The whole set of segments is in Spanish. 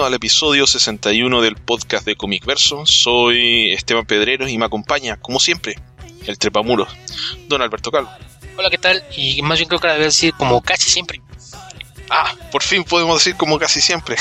bienvenido al episodio 61 del podcast de Comic Verso. Soy Esteban Pedreros y me acompaña, como siempre, el trepamuros, don Alberto Calvo. Hola, ¿qué tal? Y más bien creo que la debo decir como casi siempre. Ah, por fin podemos decir como casi siempre.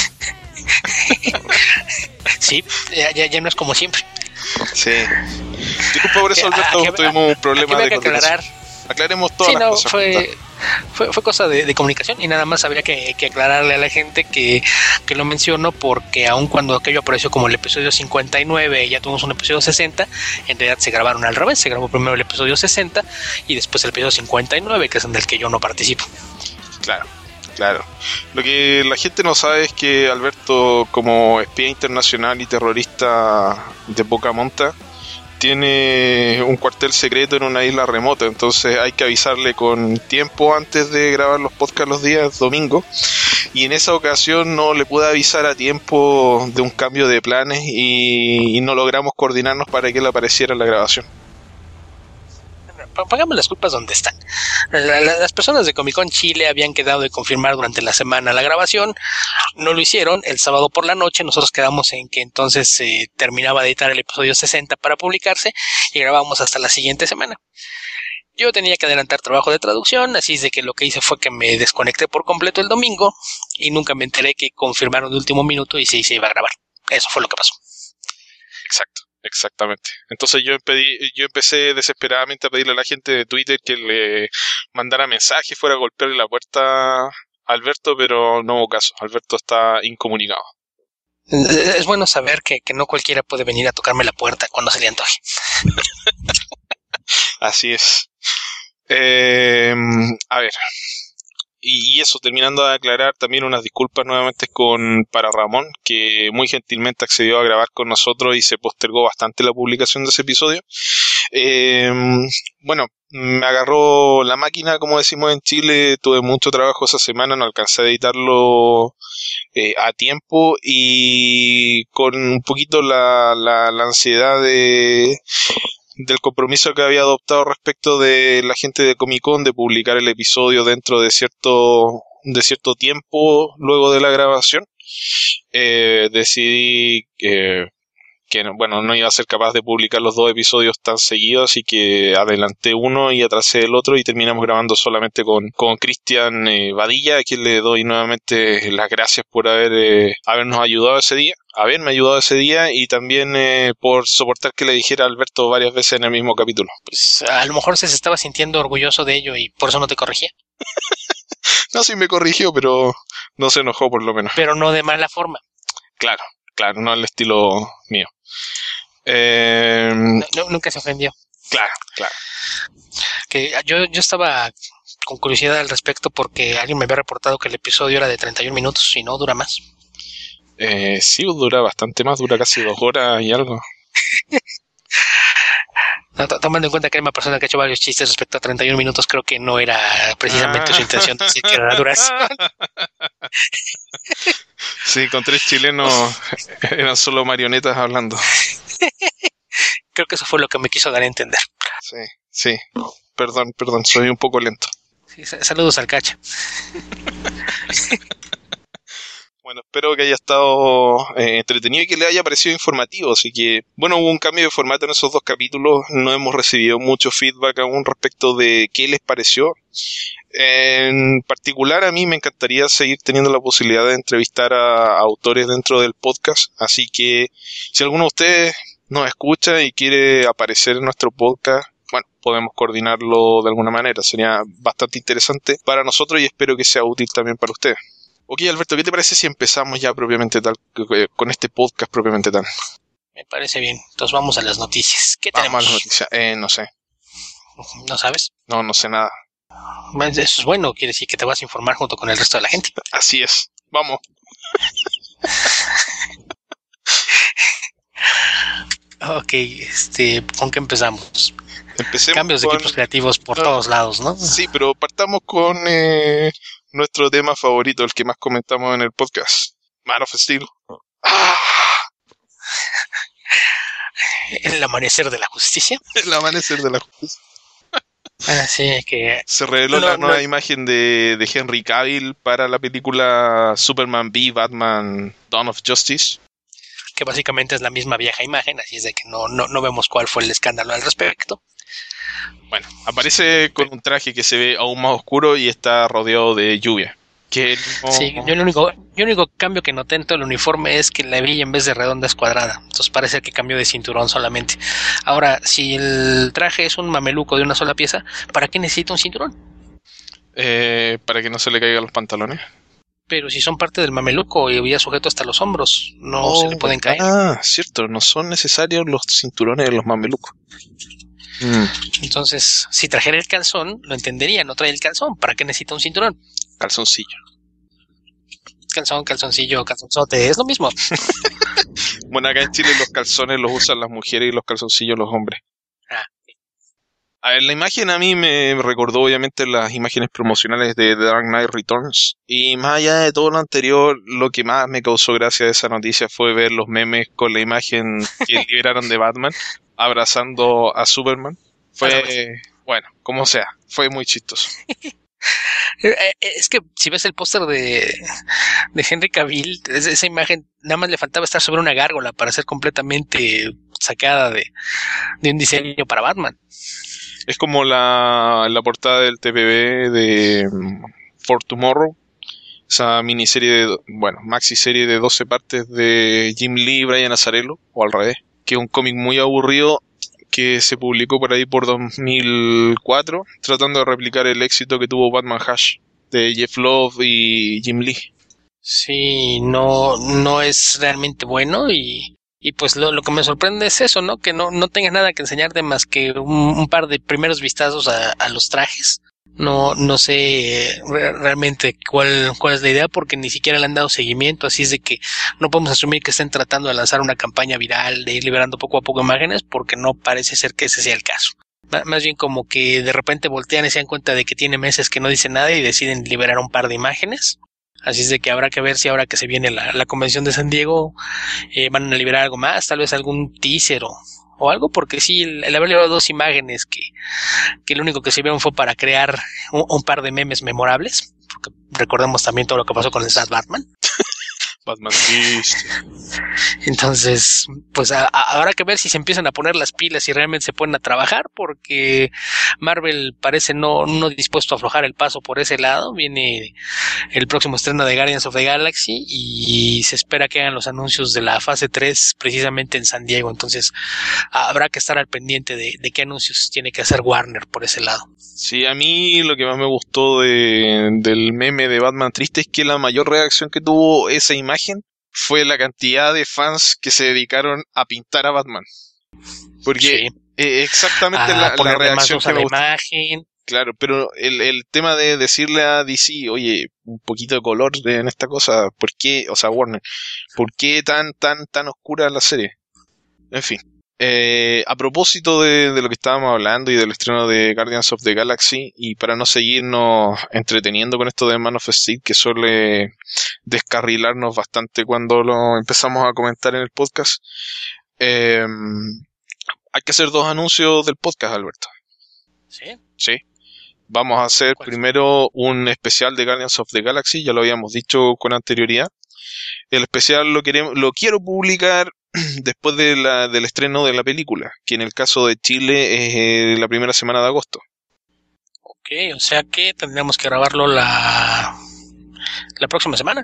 Sí, ya no es como siempre. Sí. Disculpa por eso, Alberto, tuvimos un problema de aclarar. Aclaremos todas las cosas. Fue cosa de comunicación y nada más habría que aclararle a la gente que lo menciono porque aun cuando aquello apareció como el episodio 59 y ya tuvimos un episodio 60, en realidad se grabaron al revés. Se grabó primero el episodio 60 y después el episodio 59, que es en el que yo no participo. Claro. Lo que la gente no sabe es que Alberto, como espía internacional y terrorista de poca monta, tiene un cuartel secreto en una isla remota, entonces hay que avisarle con tiempo antes de grabar los podcasts los días domingo, y en esa ocasión no le pude avisar a tiempo de un cambio de planes y no logramos coordinarnos para que él apareciera en la grabación. Pongamos las culpas donde están. Las personas de Comic Con Chile habían quedado de confirmar durante la semana la grabación, no lo hicieron. El sábado por la noche nosotros quedamos en que entonces se terminaba de editar el episodio 60 para publicarse y grabábamos hasta la siguiente semana. Yo tenía que adelantar trabajo de traducción, así es de que lo que hice fue que me desconecté por completo el domingo y nunca me enteré que confirmaron de último minuto y sí se iba a grabar. Eso fue lo que pasó. Exactamente. Entonces yo empecé desesperadamente a pedirle a la gente de Twitter que le mandara mensajes, fuera a golpearle la puerta a Alberto, pero no hubo caso. Alberto está incomunicado. Es bueno saber que no cualquiera puede venir a tocarme la puerta cuando se le antoje. Así es. A ver. Y eso, terminando de aclarar, también unas disculpas nuevamente para Ramón, que muy gentilmente accedió a grabar con nosotros y se postergó bastante la publicación de ese episodio. Bueno, me agarró la máquina, como decimos en Chile, tuve mucho trabajo esa semana, no alcancé a editarlo a tiempo, y con un poquito la ansiedad del compromiso que había adoptado respecto de la gente de Comic Con de publicar el episodio dentro de cierto tiempo luego de la grabación, decidí que no iba a ser capaz de publicar los dos episodios tan seguidos, así que adelanté uno y atrasé el otro y terminamos grabando solamente con Cristian Badilla, a quien le doy nuevamente las gracias por haberme ayudado ese día y también por soportar que le dijera a Alberto varias veces en el mismo capítulo. Pues a lo mejor se estaba sintiendo orgulloso de ello y por eso no te corregía. No, sí me corrigió, pero no se enojó por lo menos. Pero no de mala forma. Claro, no al estilo mío. Nunca se ofendió. Claro. Que yo estaba con curiosidad al respecto porque alguien me había reportado que el episodio era de 31 minutos y no dura más. Sí, dura bastante más, dura casi 2 horas y algo. Tomando en cuenta que hay una persona que ha hecho varios chistes respecto a 31 minutos, creo que no era precisamente su intención decir que era la duración. Sí, con 3 chilenos eran solo marionetas hablando. Creo que eso fue lo que me quiso dar a entender. Sí. Perdón, soy un poco lento. Sí, saludos al Cacha. Bueno, espero que haya estado entretenido y que le haya parecido informativo. Así que, bueno, hubo un cambio de formato en esos 2 capítulos. No hemos recibido mucho feedback aún respecto de qué les pareció. En particular, a mí me encantaría seguir teniendo la posibilidad de entrevistar a autores dentro del podcast. Así que, si alguno de ustedes nos escucha y quiere aparecer en nuestro podcast, bueno, podemos coordinarlo de alguna manera. Sería bastante interesante para nosotros y espero que sea útil también para ustedes. Ok, Alberto, ¿qué te parece si empezamos ya propiamente tal, con este podcast propiamente tal? Me parece bien. Entonces vamos a las noticias. ¿Qué tenemos? Vamos a las noticias. No sé. ¿No sabes? No sé nada. Eso es bueno, quiere decir que te vas a informar junto con el resto de la gente. Así es. Vamos. Ok, ¿con qué empezamos? Empecemos Cambios de equipos creativos por todos lados, ¿no? Sí, pero partamos con nuestro tema favorito, el que más comentamos en el podcast, Man of Steel. El amanecer de la justicia. El amanecer de la justicia. Así que Se reveló la nueva imagen de Henry Cavill para la película Superman v Batman Dawn of Justice. Que básicamente es la misma vieja imagen, así es de que no vemos cuál fue el escándalo al respecto. Bueno, aparece con un traje que se ve aún más oscuro y está rodeado de lluvia. Que no... Sí, yo el único cambio que noté en todo el uniforme es que la hebilla en vez de redonda es cuadrada. Entonces parece que cambió de cinturón solamente. Ahora, si el traje es un mameluco de una sola pieza, ¿para qué necesita un cinturón? Para que no se le caigan los pantalones. Pero si son parte del mameluco y había sujeto hasta los hombros, no se le pueden caer. Ah, cierto, no son necesarios los cinturones de los mamelucos. Entonces, si trajera el calzón, lo entendería, no trae el calzón, ¿para qué necesita un cinturón? Calzoncillo. Calzón, calzoncillo, calzonzote, es lo mismo. Bueno, acá en Chile los calzones los usan las mujeres y los calzoncillos los hombres. A ver, la imagen a mí me recordó obviamente las imágenes promocionales de The Dark Knight Returns. Y más allá de todo lo anterior, lo que más me causó gracia de esa noticia fue ver los memes con la imagen que liberaron de Batman abrazando a Superman. Bueno, como sea, fue muy chistoso. Es que si ves el póster de Henry Cavill, esa imagen nada más le faltaba estar sobre una gárgola para ser completamente sacada de un diseño para Batman. Es como la portada del TPB de For Tomorrow, esa miniserie, maxi serie de 12 partes de Jim Lee y Brian Azzarello, o al revés, que es un cómic muy aburrido que se publicó por ahí por 2004, tratando de replicar el éxito que tuvo Batman Hush de Jeff Love y Jim Lee. Sí, no es realmente bueno y pues lo que me sorprende es eso, ¿no? Que no tengas nada que enseñarte más que un par de primeros vistazos a los trajes. No sé realmente cuál es la idea, porque ni siquiera le han dado seguimiento, así es de que no podemos asumir que estén tratando de lanzar una campaña viral, de ir liberando poco a poco imágenes, porque no parece ser que ese sea el caso. Más bien como que de repente voltean y se dan cuenta de que tiene meses que no dice nada y deciden liberar un par de imágenes. Así es de que habrá que ver si ahora que se viene la convención de San Diego van a liberar algo más, tal vez algún teaser o algo, porque sí, el haber liberado 2 imágenes que lo único que sirvieron fue para crear un par de memes memorables, porque recordemos también todo lo que pasó con el Sad Batman. Batman Beast. Entonces, pues habrá que ver si se empiezan a poner las pilas y realmente se ponen a trabajar, porque Marvel parece no dispuesto a aflojar el paso por ese lado. Viene el próximo estreno de Guardians of the Galaxy y se espera que hagan los anuncios de la fase 3 precisamente en San Diego. Entonces habrá que estar al pendiente de qué anuncios tiene que hacer Warner por ese lado. Sí, a mí lo que más me gustó del meme de Batman triste es que la mayor reacción que tuvo esa imagen fue la cantidad de fans que se dedicaron a pintar a Batman. Porque sí. Exactamente la reacción que me gustó. Imagen. Claro, pero el tema de decirle a DC, oye, un poquito de color en esta cosa, ¿por qué? O sea, Warner, ¿por qué tan oscura la serie? En fin. A propósito de lo que estábamos hablando y del estreno de Guardians of the Galaxy, y para no seguirnos entreteniendo con esto de Man of Steel, que suele descarrilarnos bastante cuando lo empezamos a comentar en el podcast, hay que hacer 2 anuncios del podcast, Alberto. ¿Sí? Sí. Vamos a hacer primero un especial de Guardians of the Galaxy, ya lo habíamos dicho con anterioridad. El especial lo quiero publicar después del estreno de la película, que en el caso de Chile es la primera semana de agosto. Ok, o sea que tendríamos que grabarlo la próxima semana.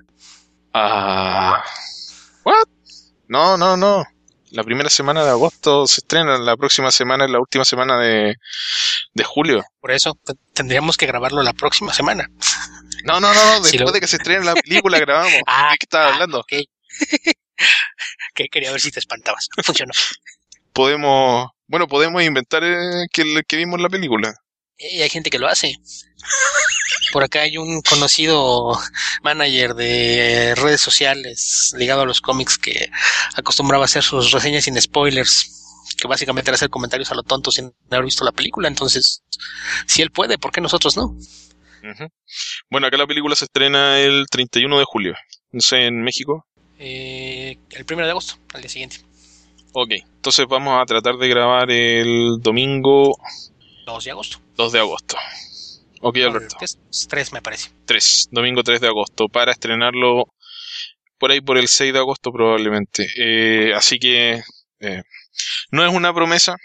¿What? No. La primera semana de agosto se estrena, la próxima semana es la última semana de julio. Por eso tendríamos que grabarlo la próxima semana. No, después de que se estrene la película grabamos. ¿De qué estabas hablando? Okay. Que quería ver si te espantabas. Funcionó. Podemos inventar que vimos la película. Y hay gente que lo hace. Por acá hay un conocido manager de redes sociales ligado a los cómics que acostumbraba a hacer sus reseñas sin spoilers, que básicamente era hacer comentarios a lo tonto sin haber visto la película. Entonces, si él puede, ¿por qué nosotros no? Uh-huh. Bueno, acá la película se estrena el 31 de julio. No sé, en México. El 1 de agosto, al día siguiente. Ok, entonces vamos a tratar de grabar el domingo 2 de agosto. 2 de agosto. Ok, Alberto. Es 3, me parece. 3, domingo 3 de agosto, para estrenarlo por ahí por el 6 de agosto probablemente. Así que no es una promesa,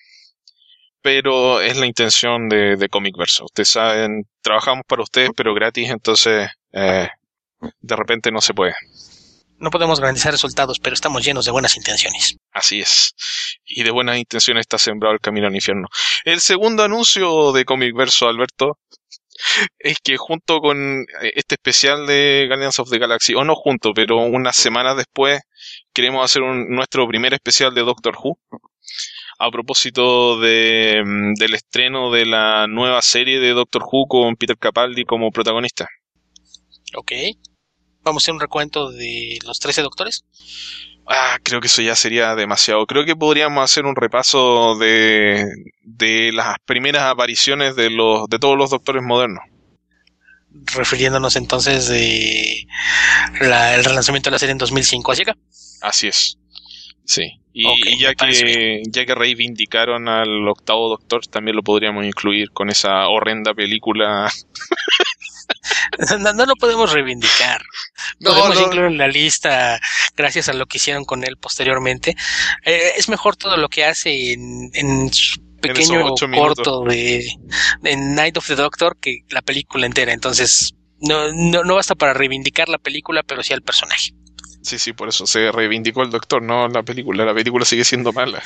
pero es la intención de Comic Verso. Ustedes saben, trabajamos para ustedes, pero gratis, entonces de repente no se puede. No podemos garantizar resultados, pero estamos llenos de buenas intenciones. Así es. Y de buenas intenciones está sembrado el camino al infierno. El segundo anuncio de Comic Verso, Alberto, es que junto con este especial de Guardians of the Galaxy, o no junto, pero unas semanas después, queremos hacer nuestro primer especial de Doctor Who. A propósito del estreno de la nueva serie de Doctor Who con Peter Capaldi como protagonista. Ok. ¿Vamos a hacer un recuento de los 13 doctores? Creo que eso ya sería demasiado. Creo que podríamos hacer un repaso de las primeras apariciones de todos los doctores modernos. Refiriéndonos entonces de el relanzamiento de la serie en 2005, ¿así acá? Así es. Sí. Y, okay, y ya que reivindicaron al octavo doctor, también lo podríamos incluir con esa horrenda película. No lo podemos reivindicar. Podemos incluir en la lista gracias a lo que hicieron con él posteriormente. Es mejor todo lo que hace en su pequeño corto de Night of the Doctor que la película entera. Entonces no basta para reivindicar la película, pero sí al personaje. Sí, por eso se reivindicó el doctor, no la película. La película sigue siendo mala.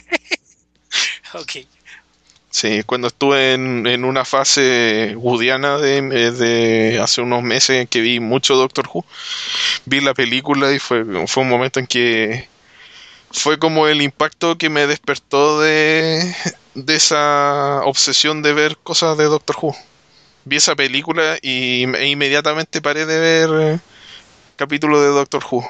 Ok. Sí, cuando estuve en una fase woodiana de hace unos meses que vi mucho Doctor Who, vi la película y fue un momento en que fue como el impacto que me despertó de esa obsesión de ver cosas de Doctor Who. Vi esa película e inmediatamente paré de ver capítulos de Doctor Who.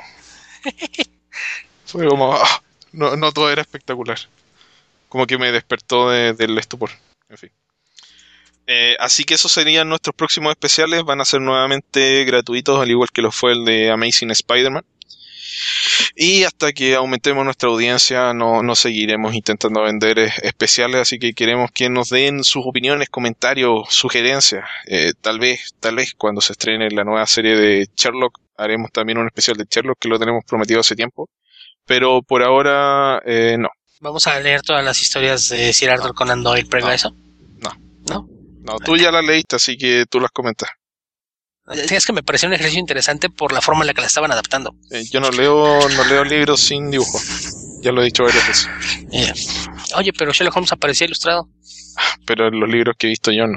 Fue como, no todo era espectacular. Como que me despertó del estupor. En fin. Así que esos serían nuestros próximos especiales. Van a ser nuevamente gratuitos, al igual que lo fue el de Amazing Spider-Man. Y hasta que aumentemos nuestra audiencia, no seguiremos intentando vender especiales. Así que queremos que nos den sus opiniones, comentarios, sugerencias. Tal vez cuando se estrene la nueva serie de Sherlock, haremos también un especial de Sherlock, que lo tenemos prometido hace tiempo. Pero por ahora, no. ¿Vamos a leer todas las historias de Sir Arthur Conan Doyle previo a eso? No, tú ya las leíste, así que tú las comentas. Es que me pareció un ejercicio interesante por la forma en la que la estaban adaptando. Yo no leo libros sin dibujo. Ya lo he dicho varias veces. Oye, pero Sherlock Holmes aparecía ilustrado. Pero en los libros que he visto yo no.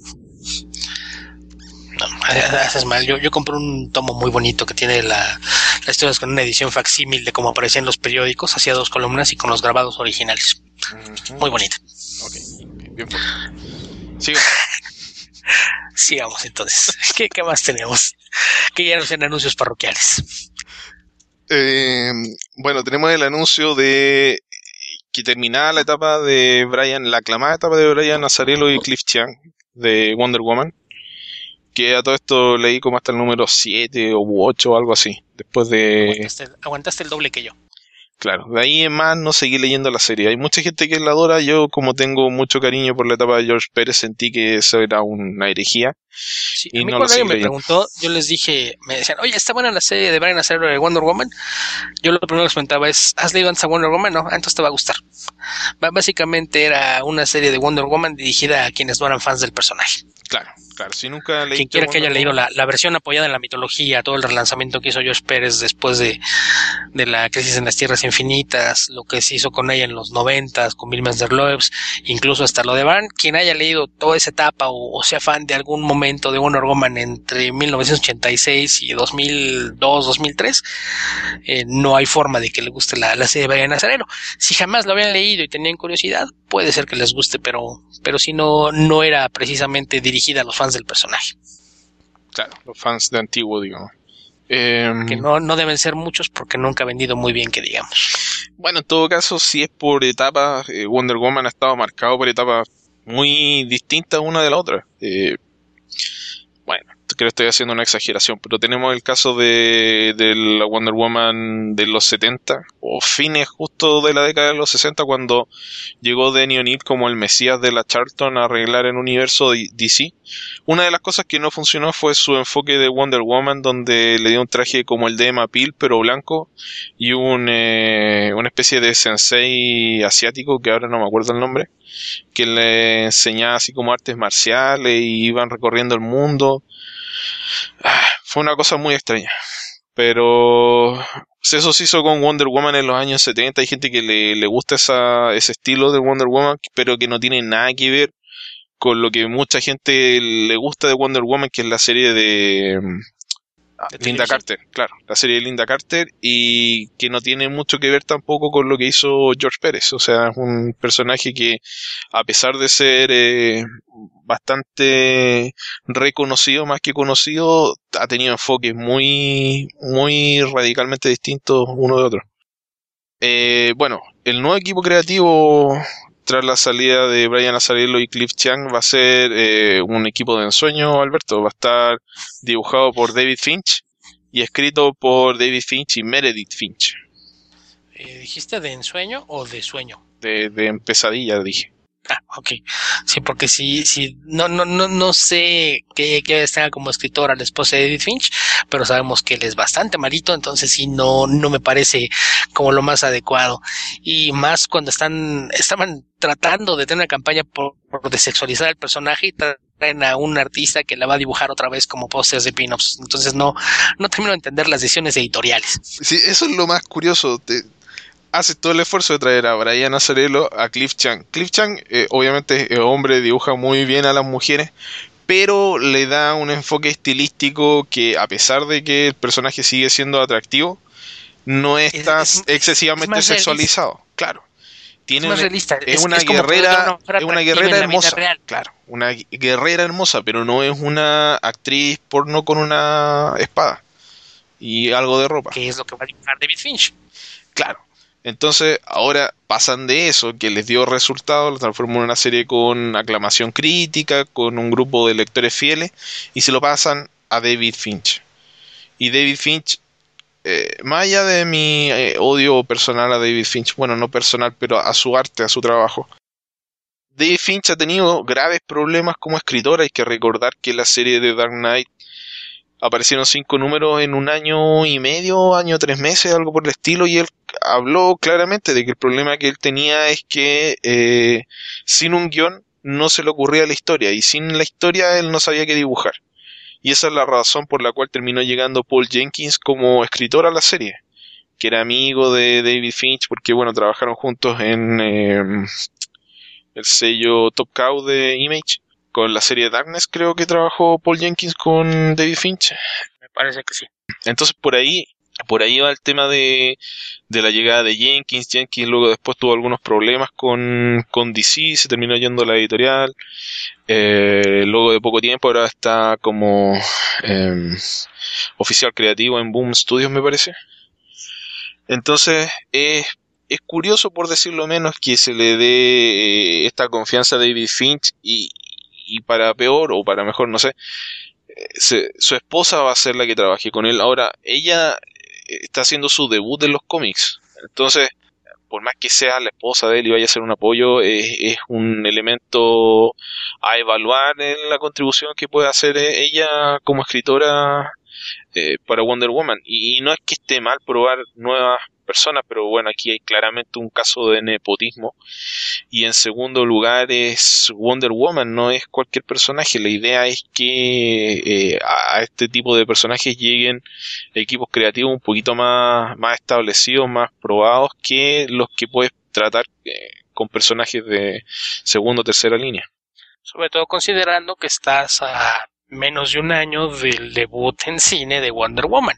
No, haces mal. Yo compré un tomo muy bonito que tiene las historias con una edición facsímil de cómo aparecía en los periódicos, hacía 2 columnas y con los grabados originales. Uh-huh. Muy bonita. Ok, bien fuerte. Sigamos entonces. ¿Qué más tenemos? Que ya no sean anuncios parroquiales. Bueno, tenemos el anuncio de que terminaba la etapa de la aclamada etapa de Brian Azzarello y Cliff Chiang de Wonder Woman. Que a todo esto leí como hasta el número 7 u 8 o algo así. Después de... Aguantaste el doble que yo. Claro, de ahí en más no seguí leyendo la serie. Hay mucha gente que la adora. Yo, como tengo mucho cariño por la etapa de George Pérez, sentí que eso era una herejía. Sí, y a mí no cuando alguien me preguntó, yo les dije, me decían, oye, ¿está buena la serie de Brian Azzarello de Wonder Woman? Yo lo primero que les comentaba es, ¿has leído antes a Wonder Woman? No, entonces te va a gustar. Básicamente era una serie de Wonder Woman dirigida a quienes no eran fans del personaje. Claro, si nunca leíste... Quien quiera que haya leído la versión apoyada en la mitología, todo el relanzamiento que hizo George Pérez después de la Crisis en las Tierras Infinitas, lo que se hizo con ella en los 90s, con Bill Loebs, incluso hasta lo de Van, quien haya leído toda esa etapa o sea fan de algún momento de Wonder Woman entre 1986 y 2002, 2003, no hay forma de que le guste la serie de Brian Azzarello. Si jamás lo habían leído y tenían curiosidad, puede ser que les guste, pero si no era precisamente dirigida a los fans del personaje. Claro, los fans de antiguo, digamos. Que no deben ser muchos porque nunca ha vendido muy bien, que digamos. Bueno, en todo caso, si es por etapas, Wonder Woman ha estado marcado por etapas muy distintas una de la otra. Bueno, que estoy haciendo una exageración, pero tenemos el caso de la Wonder Woman de los 70, o fines justo de la década de los 60, cuando llegó Denny O'Neil como el mesías de la Charlton a arreglar el universo de DC. Una de las cosas que no funcionó fue su enfoque de Wonder Woman, donde le dio un traje como el de Emma Peel, pero blanco, y una especie de sensei asiático, que ahora no me acuerdo el nombre, que le enseñaba así como artes marciales y iban recorriendo el mundo. Fue una cosa muy extraña. Pero eso se hizo con Wonder Woman en los años 70. Hay gente que le gusta ese estilo de Wonder Woman, pero que no tiene nada que ver con lo que mucha gente le gusta de Wonder Woman, que es la serie de Linda Carter, claro, la serie de Linda Carter, y que no tiene mucho que ver tampoco con lo que hizo George Pérez. O sea, es un personaje que, a pesar de ser bastante reconocido, más que conocido, ha tenido enfoques muy, muy radicalmente distintos uno de otro. Bueno, el nuevo equipo creativo tras la salida de Brian Azzarello y Cliff Chiang va a ser un equipo de ensueño, Alberto. Va a estar dibujado por David Finch y escrito por David Finch y Meredith Finch. ¿Dijiste de ensueño o de sueño? De pesadilla, dije. Ah, ok. Sí, porque sí, no sé qué está como escritora la esposa de David Finch, pero sabemos que él es bastante malito, entonces sí, no me parece como lo más adecuado. Y más cuando estaban tratando de tener una campaña por desexualizar el personaje y traen a un artista que la va a dibujar otra vez como pósters de pin-ups. Entonces no termino de entender las decisiones editoriales. Sí, eso es lo más curioso. Hace todo el esfuerzo de traer a Brian Azzarello, a Cliff Chiang. Cliff Chiang, obviamente, es hombre, dibuja muy bien a las mujeres, pero le da un enfoque estilístico que, a pesar de que el personaje sigue siendo atractivo, no está excesivamente sexualizado. Claro. Es más realista. Es una guerrera hermosa. Claro, una guerrera hermosa, pero no es una actriz porno con una espada y algo de ropa. Que es lo que va a dibujar David Finch. Claro. Entonces, ahora pasan de eso, que les dio resultado, lo transforman en una serie con aclamación crítica, con un grupo de lectores fieles, y se lo pasan a David Finch. Y David Finch, más allá de mi odio personal a David Finch, bueno, no personal, pero a su arte, a su trabajo, David Finch ha tenido graves problemas como escritor. Hay que recordar que la serie de Dark Knight aparecieron 5 números en un año y medio, año 3 meses, algo por el estilo, y él habló claramente de que el problema que él tenía es que sin un guión no se le ocurría la historia, y sin la historia él no sabía qué dibujar. Y esa es la razón por la cual terminó llegando Paul Jenkins como escritor a la serie, que era amigo de David Finch, porque bueno, trabajaron juntos en el sello Top Cow de Image. Con la serie Darkness creo que trabajó Paul Jenkins con David Finch. Me parece que sí. Entonces por ahí va el tema de la llegada de Jenkins. Jenkins luego después tuvo algunos problemas con DC, se terminó yendo a la editorial. Luego de poco tiempo ahora está como oficial creativo en Boom Studios, me parece. Entonces es curioso, por decirlo menos, que se le dé esta confianza a David Finch y para peor o para mejor, no sé, su esposa va a ser la que trabaje con él. Ahora, ella está haciendo su debut en los cómics, entonces, por más que sea la esposa de él y vaya a ser un apoyo, es un elemento a evaluar en la contribución que puede hacer ella como escritora para Wonder Woman. Y no es que esté mal probar nuevas personas, pero bueno, aquí hay claramente un caso de nepotismo. Y en segundo lugar es Wonder Woman, no es cualquier personaje. La idea es que a este tipo de personajes lleguen equipos creativos un poquito más establecidos, más probados que los que puedes tratar con personajes de segunda o tercera línea. Sobre todo considerando que estás a menos de un año del debut en cine de Wonder Woman.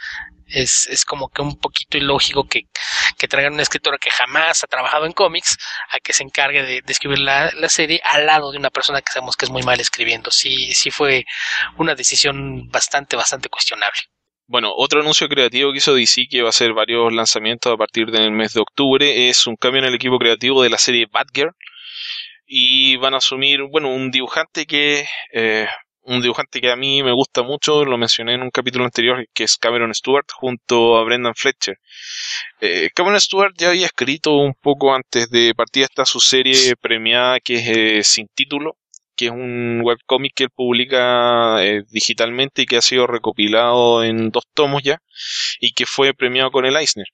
Es como que un poquito ilógico que traigan una escritora que jamás ha trabajado en cómics a que se encargue de escribir la serie al lado de una persona que sabemos que es muy mal escribiendo. Sí fue una decisión bastante cuestionable. Bueno, otro anuncio creativo que hizo DC, que va a hacer varios lanzamientos a partir del mes de octubre, es un cambio en el equipo creativo de la serie Batgirl. Y van a asumir, bueno, un dibujante que un dibujante que a mí me gusta mucho, lo mencioné en un capítulo anterior, que es Cameron Stewart junto a Brendan Fletcher. Cameron Stewart ya había escrito un poco antes de partir esta su serie premiada que es Sin Título, que es un webcómic que él publica digitalmente y que ha sido recopilado en 2 tomos ya y que fue premiado con el Eisner.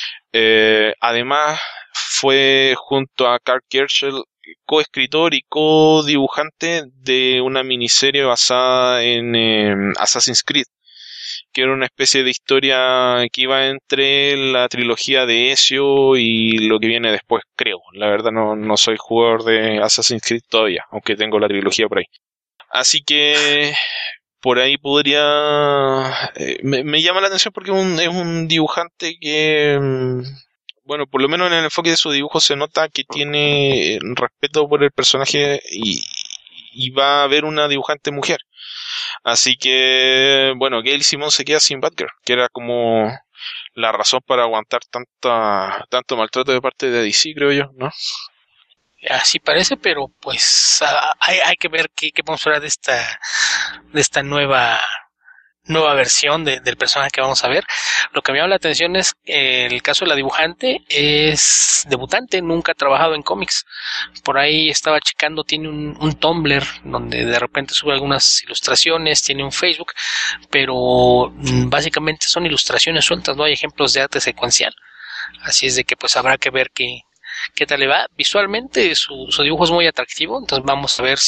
Además fue junto a Karl Kerschel coescritor y co-dibujante de una miniserie basada en Assassin's Creed, que era una especie de historia que iba entre la trilogía de Ezio y lo que viene después, creo. La verdad no soy jugador de Assassin's Creed todavía, aunque tengo la trilogía por ahí. Así que por ahí podría... me llama la atención porque es un dibujante que... bueno, por lo menos en el enfoque de su dibujo se nota que tiene respeto por el personaje y va a haber una dibujante mujer. Así que, bueno, Gail Simon se queda sin Batgirl, que era como la razón para aguantar tanto maltrato de parte de DC, creo yo, ¿no? Así parece, pero pues hay que ver qué podemos hablar de esta nueva versión del personaje que vamos a ver. Lo que me llama la atención es el caso de la dibujante, es debutante, nunca ha trabajado en cómics. Por ahí estaba checando, tiene un Tumblr donde de repente sube algunas ilustraciones, tiene un Facebook, pero básicamente son ilustraciones sueltas, no hay ejemplos de arte secuencial. Así es de que pues habrá que ver qué tal le va. Visualmente su dibujo es muy atractivo, entonces vamos a ver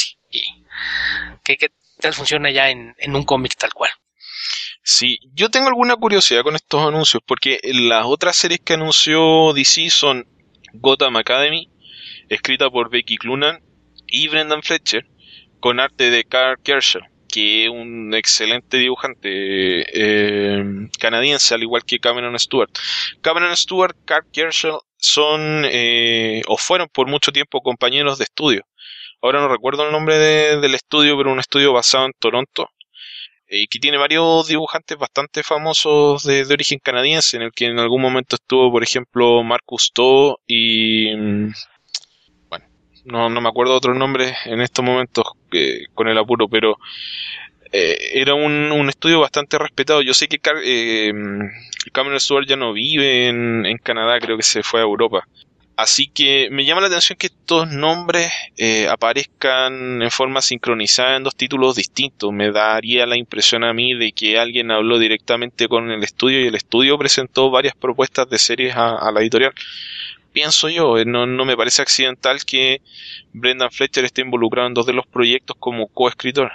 qué tal funciona ya en un cómic tal cual. Sí, yo tengo alguna curiosidad con estos anuncios, porque las otras series que anunció DC son Gotham Academy, escrita por Becky Cloonan y Brendan Fletcher, con arte de Karl Kerschel, que es un excelente dibujante canadiense, al igual que Cameron Stewart. Cameron Stewart, Karl Kerschel son o fueron por mucho tiempo compañeros de estudio. Ahora no recuerdo el nombre del estudio, pero un estudio basado en Toronto, que tiene varios dibujantes bastante famosos de origen canadiense, en el que en algún momento estuvo, por ejemplo, Marc Cousteau y... bueno, no me acuerdo otros nombres en estos momentos con el apuro, pero era un estudio bastante respetado. Yo sé que Cameron Stewart ya no vive en Canadá, creo que se fue a Europa. Así que me llama la atención que estos nombres aparezcan en forma sincronizada en 2 títulos distintos. Me daría la impresión a mí de que alguien habló directamente con el estudio y el estudio presentó varias propuestas de series a la editorial. Pienso yo, no me parece accidental que Brendan Fletcher esté involucrado en 2 de los proyectos como coescritor.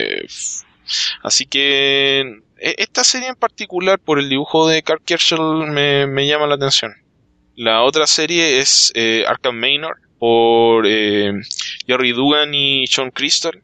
Así que esta serie en particular, por el dibujo de Karl Kerschel, me llama la atención. La otra serie es Arkham Manor por Jerry Dugan y Sean Crystal.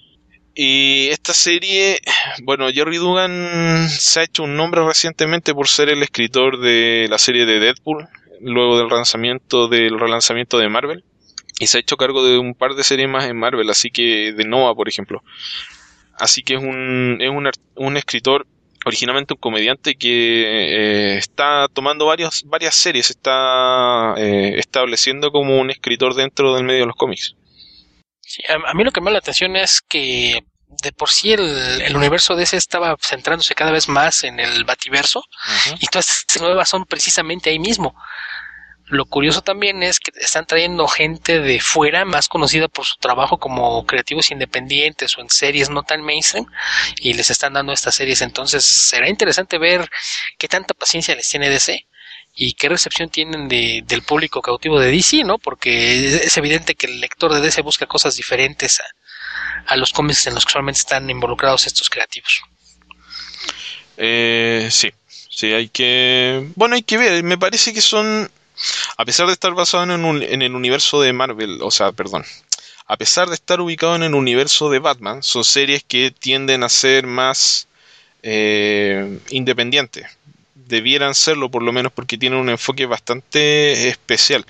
Y esta serie, bueno, Jerry Dugan se ha hecho un nombre recientemente por ser el escritor de la serie de Deadpool, luego del relanzamiento de Marvel. Y se ha hecho cargo de un par de series más en Marvel, así que de Nova, por ejemplo. Así que es un escritor, originalmente un comediante que está tomando varias series, está estableciendo como un escritor dentro del medio de los cómics. Sí, a mí lo que me llama la atención es que de por sí el universo DC estaba centrándose cada vez más en el Bativerso, uh-huh. Y todas estas nuevas son precisamente ahí mismo. Lo curioso también es que están trayendo gente de fuera más conocida por su trabajo como creativos independientes o en series no tan mainstream, y les están dando estas series. Entonces será interesante ver qué tanta paciencia les tiene DC y qué recepción tienen del público cautivo de DC, ¿no? Porque es evidente que el lector de DC busca cosas diferentes a los cómics en los que solamente están involucrados estos creativos. Sí, hay que ver. Me parece que son, a pesar de estar basado en el universo de Marvel, a pesar de estar ubicado en el universo de Batman, son series que tienden a ser más independientes. Debieran serlo, por lo menos, porque tienen un enfoque bastante especial.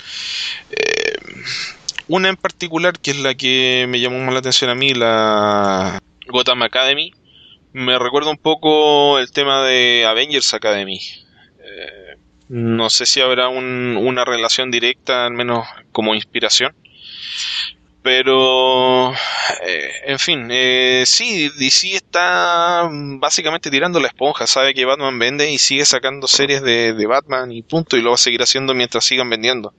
Una en particular, que es la que me llamó más la atención a mí, la Gotham Academy, me recuerda un poco el tema de Avengers Academy. No sé si habrá una relación directa, al menos como inspiración, pero En fin, sí, DC está básicamente tirando la esponja, sabe que Batman vende y sigue sacando series de Batman y punto, y lo va a seguir haciendo mientras sigan vendiendo.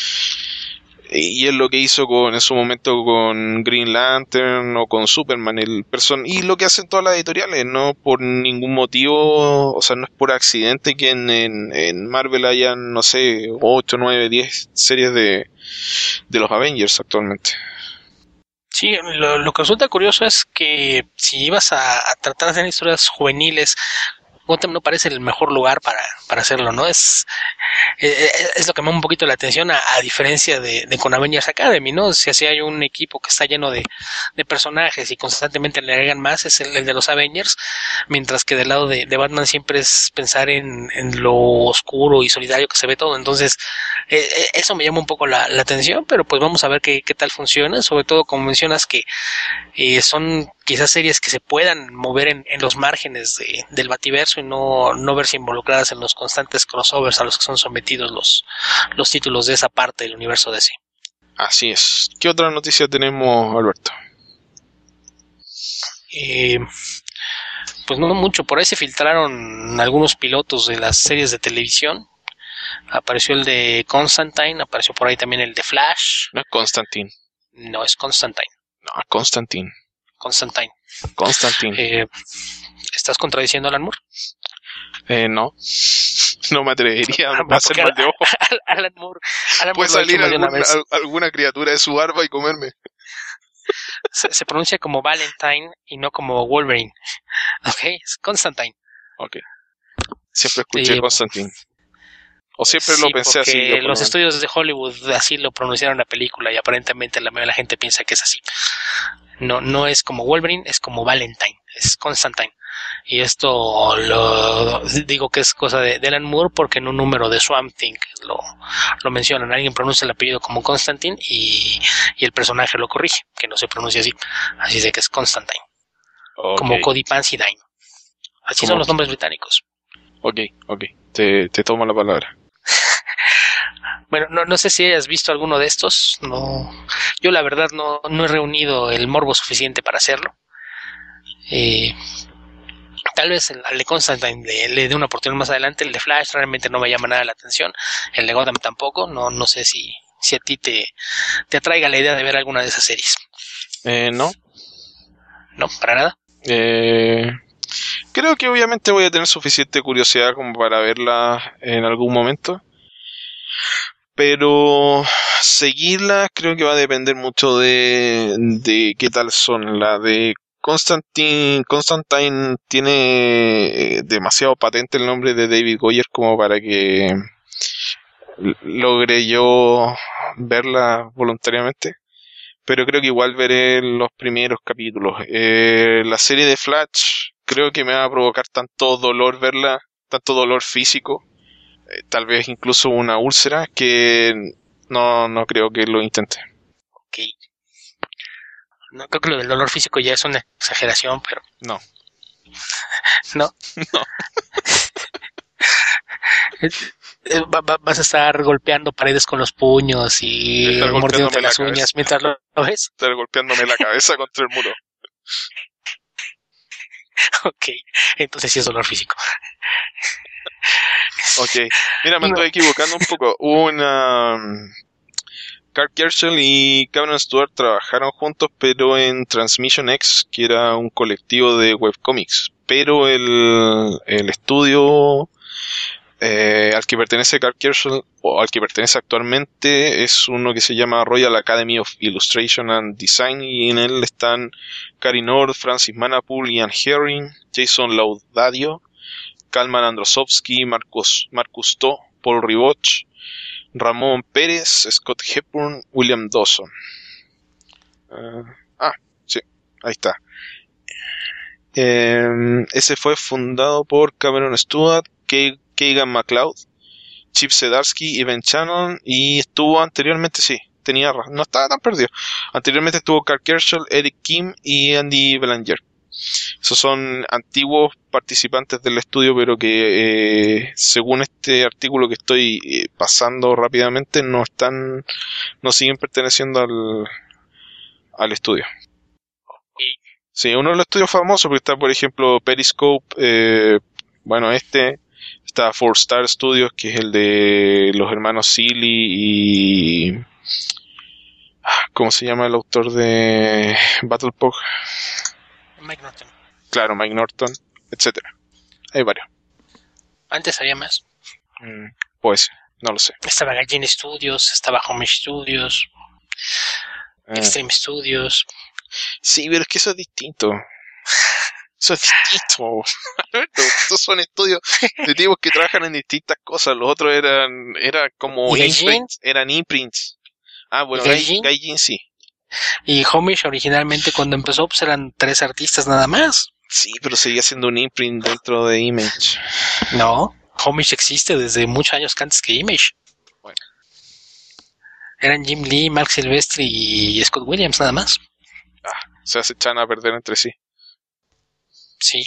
Y es lo que hizo en su momento con Green Lantern o con Superman, y lo que hacen todas las editoriales, no por ningún motivo, o sea, no es por accidente que en Marvel hayan, no sé, 8, 9, 10 series de los Avengers actualmente. Sí, lo que resulta curioso es que si ibas a tratar de hacer historias juveniles, Gotham no parece el mejor lugar para hacerlo, ¿no? Es lo que me llama un poquito la atención, a diferencia de con Avengers Academy, ¿no? Si así hay un equipo que está lleno de personajes y constantemente le agregan más, es el de los Avengers, mientras que del lado de Batman siempre es pensar en lo oscuro y solidario que se ve todo. Entonces, eso me llama un poco la atención, pero pues vamos a ver qué tal funciona, sobre todo como mencionas que son quizás series que se puedan mover en los márgenes del Bativerso y no verse involucradas en los constantes crossovers a los que son sometidos los títulos de esa parte del universo DC. Así es. ¿Qué otra noticia tenemos, Alberto? Pues no mucho, por ahí se filtraron algunos pilotos de las series de televisión. Apareció el de Constantine, apareció por ahí también el de Flash. No es Constantine. No, es Constantine. No, es Constantine. Constantine. ¿Estás contradiciendo a Alan Moore? No. No me atrevería a hacer mal de ojo. Alan Moore puede salir alguna criatura de su barba y comerme. Se pronuncia como Valentine y no como Wolverine. Ok, es Constantine. Ok. Siempre escuché Constantine. O siempre lo pensé así. Porque los estudios de Hollywood así lo pronunciaron en la película y aparentemente la mayoría de la gente piensa que es así. No es como Wolverine, es como Valentine, es Constantine. Y esto lo digo que es cosa de Alan Moore porque en un número de Swamp Thing lo mencionan. Alguien pronuncia el apellido como Constantine y el personaje lo corrige, que no se pronuncia así. Así de que es Constantine. Okay. Como Cody Pansidine. Así son los nombres británicos. Ok. Te tomo la palabra. Bueno, no sé si hayas visto alguno de estos. No, yo la verdad no he reunido el morbo suficiente para hacerlo. Tal vez al de Constantine le dé una oportunidad más adelante. El de Flash realmente no me llama nada la atención. El de Gotham tampoco. No sé si a ti te atraiga la idea de ver alguna de esas series. No. No, para nada. Creo que obviamente voy a tener suficiente curiosidad como para verla en algún momento. Pero seguirla creo que va a depender mucho de qué tal son. La de Constantine tiene demasiado patente el nombre de David Goyer como para que logre yo verla voluntariamente. Pero creo que igual veré los primeros capítulos. La serie de Flash creo que me va a provocar tanto dolor verla, tanto dolor físico, tal vez incluso una úlcera, que no creo que lo intente. Ok. No, creo que lo del dolor físico ya es una exageración, pero... No. ¿No? No. Vas a estar golpeando paredes con los puños y mordiéndote las uñas mientras lo ves. Estar golpeándome la cabeza contra el muro. Ok, entonces sí es dolor físico. Ok, mira, me estoy equivocando un poco. Carl Kerschel y Cameron Stewart trabajaron juntos, pero en Transmission X, que era un colectivo de webcomics. Pero el estudio al que pertenece Carl Kerschel, o al que pertenece actualmente, es uno que se llama Royal Academy of Illustration and Design, y en él están Cary Nord, Francis Manapul, Ian Herring, Jason Laudadio, Kalman Androsovsky, Marcus To, Paul Riboch, Ramón Pérez, Scott Hepburn, William Dawson. Sí, ahí está. Ese fue fundado por Cameron Stewart, Keegan MacLeod, Chip Zdarsky y Ben Shannon, y estuvo anteriormente, no estaba tan perdido. Anteriormente estuvo Carl Kerschel, Eric Kim y Andy Belanger. Esos son antiguos participantes del estudio, pero que según este artículo que estoy pasando rápidamente no siguen perteneciendo al estudio. Sí, uno de los estudios famosos, porque está, por ejemplo, Periscope, bueno, está Four Star Studios, que es el de los hermanos Seeley y... ¿Cómo se llama el autor de Battlepog? Mike Norton. Claro, Mike Norton, etcétera. Hay varios. Antes había más. Pues, no lo sé. Estaba Gaijin Studios, estaba Home Studios, Extreme Studios. Sí, pero es que eso es distinto. Eso es distinto. Estos son estudios de tipos que trabajan en distintas cosas. Los otros eran como imprints. Eran imprints. Ah, bueno, Gaijin sí. Y Homish originalmente cuando empezó pues eran 3 artistas nada más. Sí, pero seguía siendo un imprint dentro de Image. No, Homish existe desde muchos años antes que Image. Bueno. Eran Jim Lee, Mark Silvestri y Scott Williams nada más. Se echan a perder entre sí. Sí.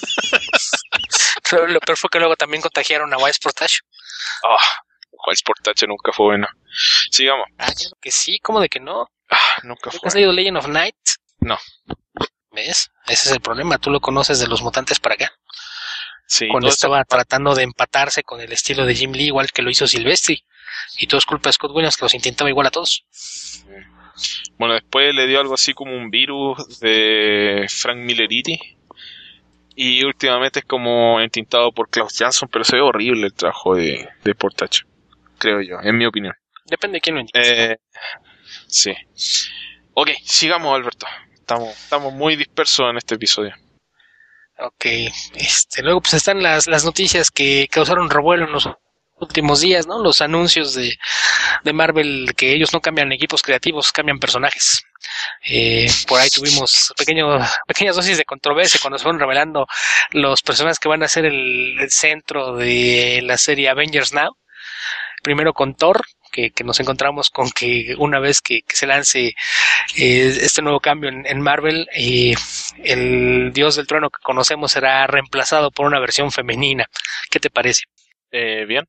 Lo peor fue que luego también contagiaron a Wise Portage. Wise Portage nunca fue bueno. Sigamos. Claro que sí, ¿cómo de que no? Nunca fue. ¿Has leído Legend of Night? No. ¿Ves? Ese es el problema. Tú lo conoces de los mutantes para acá. Sí. Cuando estaba tratando de empatarse con el estilo de Jim Lee, igual que lo hizo Silvestri. Y todo es culpa de Scott Williams, que los intentaba igual a todos. Bueno, después le dio algo así como un virus de Frank Milleriti. Y últimamente es como entintado por Klaus Jansson, pero se ve horrible el trabajo de Portage. Creo yo, en mi opinión. Depende de quién lo entienda. Sí. Ok, sigamos, Alberto. Estamos muy dispersos en este episodio. Ok, luego pues están las noticias que causaron revuelo en los últimos días, ¿no? Los anuncios de Marvel, que ellos no cambian equipos creativos, cambian personajes. Por ahí tuvimos pequeñas dosis de controversia cuando se fueron revelando los personajes que van a ser el centro de la serie Avengers Now. Primero con Thor, que nos encontramos con que una vez que se lance este nuevo cambio en Marvel, el dios del trueno que conocemos será reemplazado por una versión femenina. ¿Qué te parece? Bien.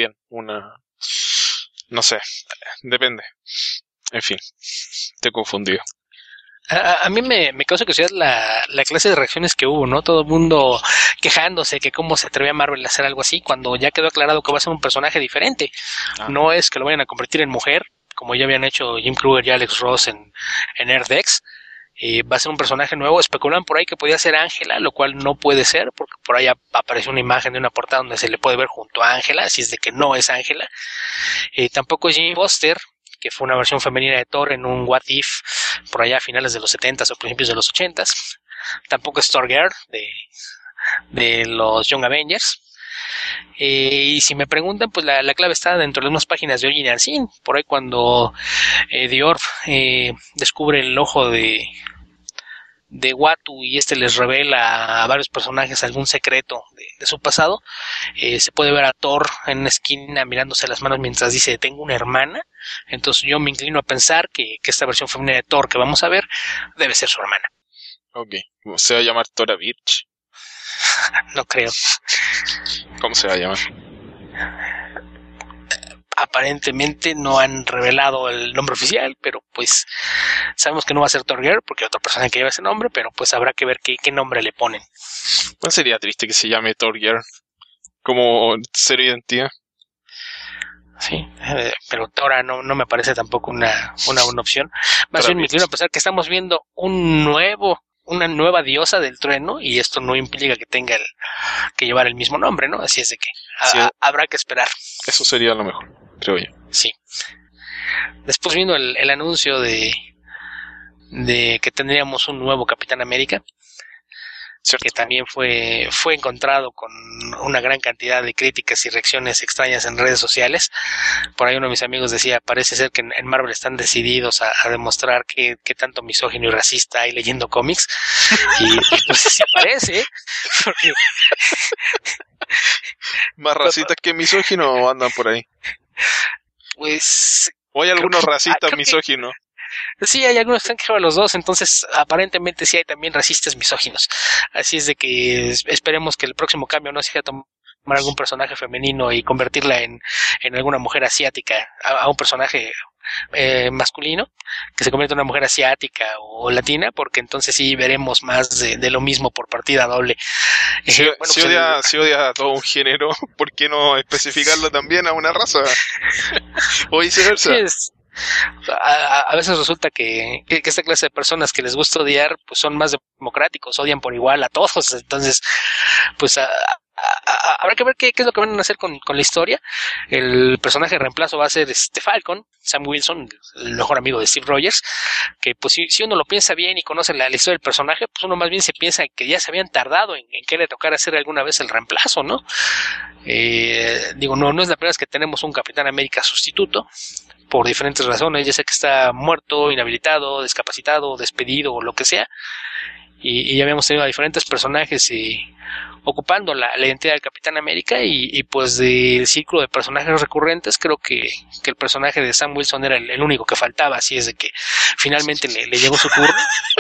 No sé, depende. En fin, estoy confundido. A mí me causa curiosidad la clase de reacciones que hubo, ¿no? Todo el mundo quejándose que cómo se atrevía Marvel a hacer algo así, cuando ya quedó aclarado que va a ser un personaje diferente. No es que lo vayan a convertir en mujer, como ya habían hecho Jim Krueger y Alex Ross en Earth X. Va a ser un personaje nuevo. Especulan por ahí que podía ser Ángela, lo cual no puede ser, porque por ahí apareció una imagen de una portada donde se le puede ver junto a Ángela, así es de que no es Ángela. Tampoco es Jimmy Foster, que fue una versión femenina de Thor en un What If por allá a finales de los 70s o principios de los 80s. Tampoco es Stargirl de los Young Avengers. Y si me preguntan, pues la clave está dentro de unas páginas de Original Sin. Por ahí cuando Dior descubre el ojo de Watu y les revela a varios personajes algún secreto de su pasado, se puede ver a Thor en una esquina mirándose las manos mientras dice tengo una hermana. Entonces yo me inclino a pensar que esta versión femenina de Thor que vamos a ver debe ser su hermana. Ok, ¿se va a llamar Thora Birch? No creo. ¿Cómo se va a llamar? Aparentemente no han revelado el nombre oficial, pero pues sabemos que no va a ser Thor porque hay otra persona que lleva ese nombre, pero pues habrá que ver qué nombre le ponen. Pues sería triste que se llame Thor como ser identidad. Sí, pero Thora no me parece tampoco una opción. Más bien me inclino a pensar que estamos viendo una nueva diosa del trueno, y esto no implica que tenga que llevar el mismo nombre, ¿no? Así es de que habrá que esperar. Eso sería lo mejor, creo yo. Sí. Después vino el anuncio de que tendríamos un nuevo Capitán América. Cierto. Que también fue encontrado con una gran cantidad de críticas y reacciones extrañas en redes sociales. Por ahí uno de mis amigos decía, parece ser que en Marvel están decididos a demostrar qué tanto misógino y racista hay leyendo cómics. Y pues sí parece, porque más racistas que misóginos andan por ahí. Pues o hay algunos racistas misóginos. Sí, hay algunos que han quejado a los dos, entonces aparentemente sí hay también racistas misóginos. Así es de que esperemos que el próximo cambio no sea tomar algún personaje femenino y convertirla en alguna mujer asiática, a un personaje masculino, que se convierte en una mujer asiática o latina, porque entonces sí veremos más de lo mismo por partida doble. Si odia a todo un género, ¿por qué no especificarlo también a una raza? O viceversa. A veces resulta que esta clase de personas que les gusta odiar, pues son más democráticos, odian por igual a todos. Entonces, pues habrá que ver qué es lo que van a hacer con la historia. El personaje de reemplazo va a ser Falcon, Sam Wilson, el mejor amigo de Steve Rogers, que pues si uno lo piensa bien y conoce la historia del personaje, pues uno más bien se piensa que ya se habían tardado en que le tocara hacer alguna vez el reemplazo, ¿no? No es la primera vez que tenemos un Capitán América sustituto, por diferentes razones, ya sea que está muerto, inhabilitado, discapacitado, despedido o lo que sea, y ya habíamos tenido a diferentes personajes ocupando la identidad del Capitán América, y pues del círculo de personajes recurrentes creo que el personaje de Sam Wilson era el único que faltaba, así es de que finalmente le llegó su turno.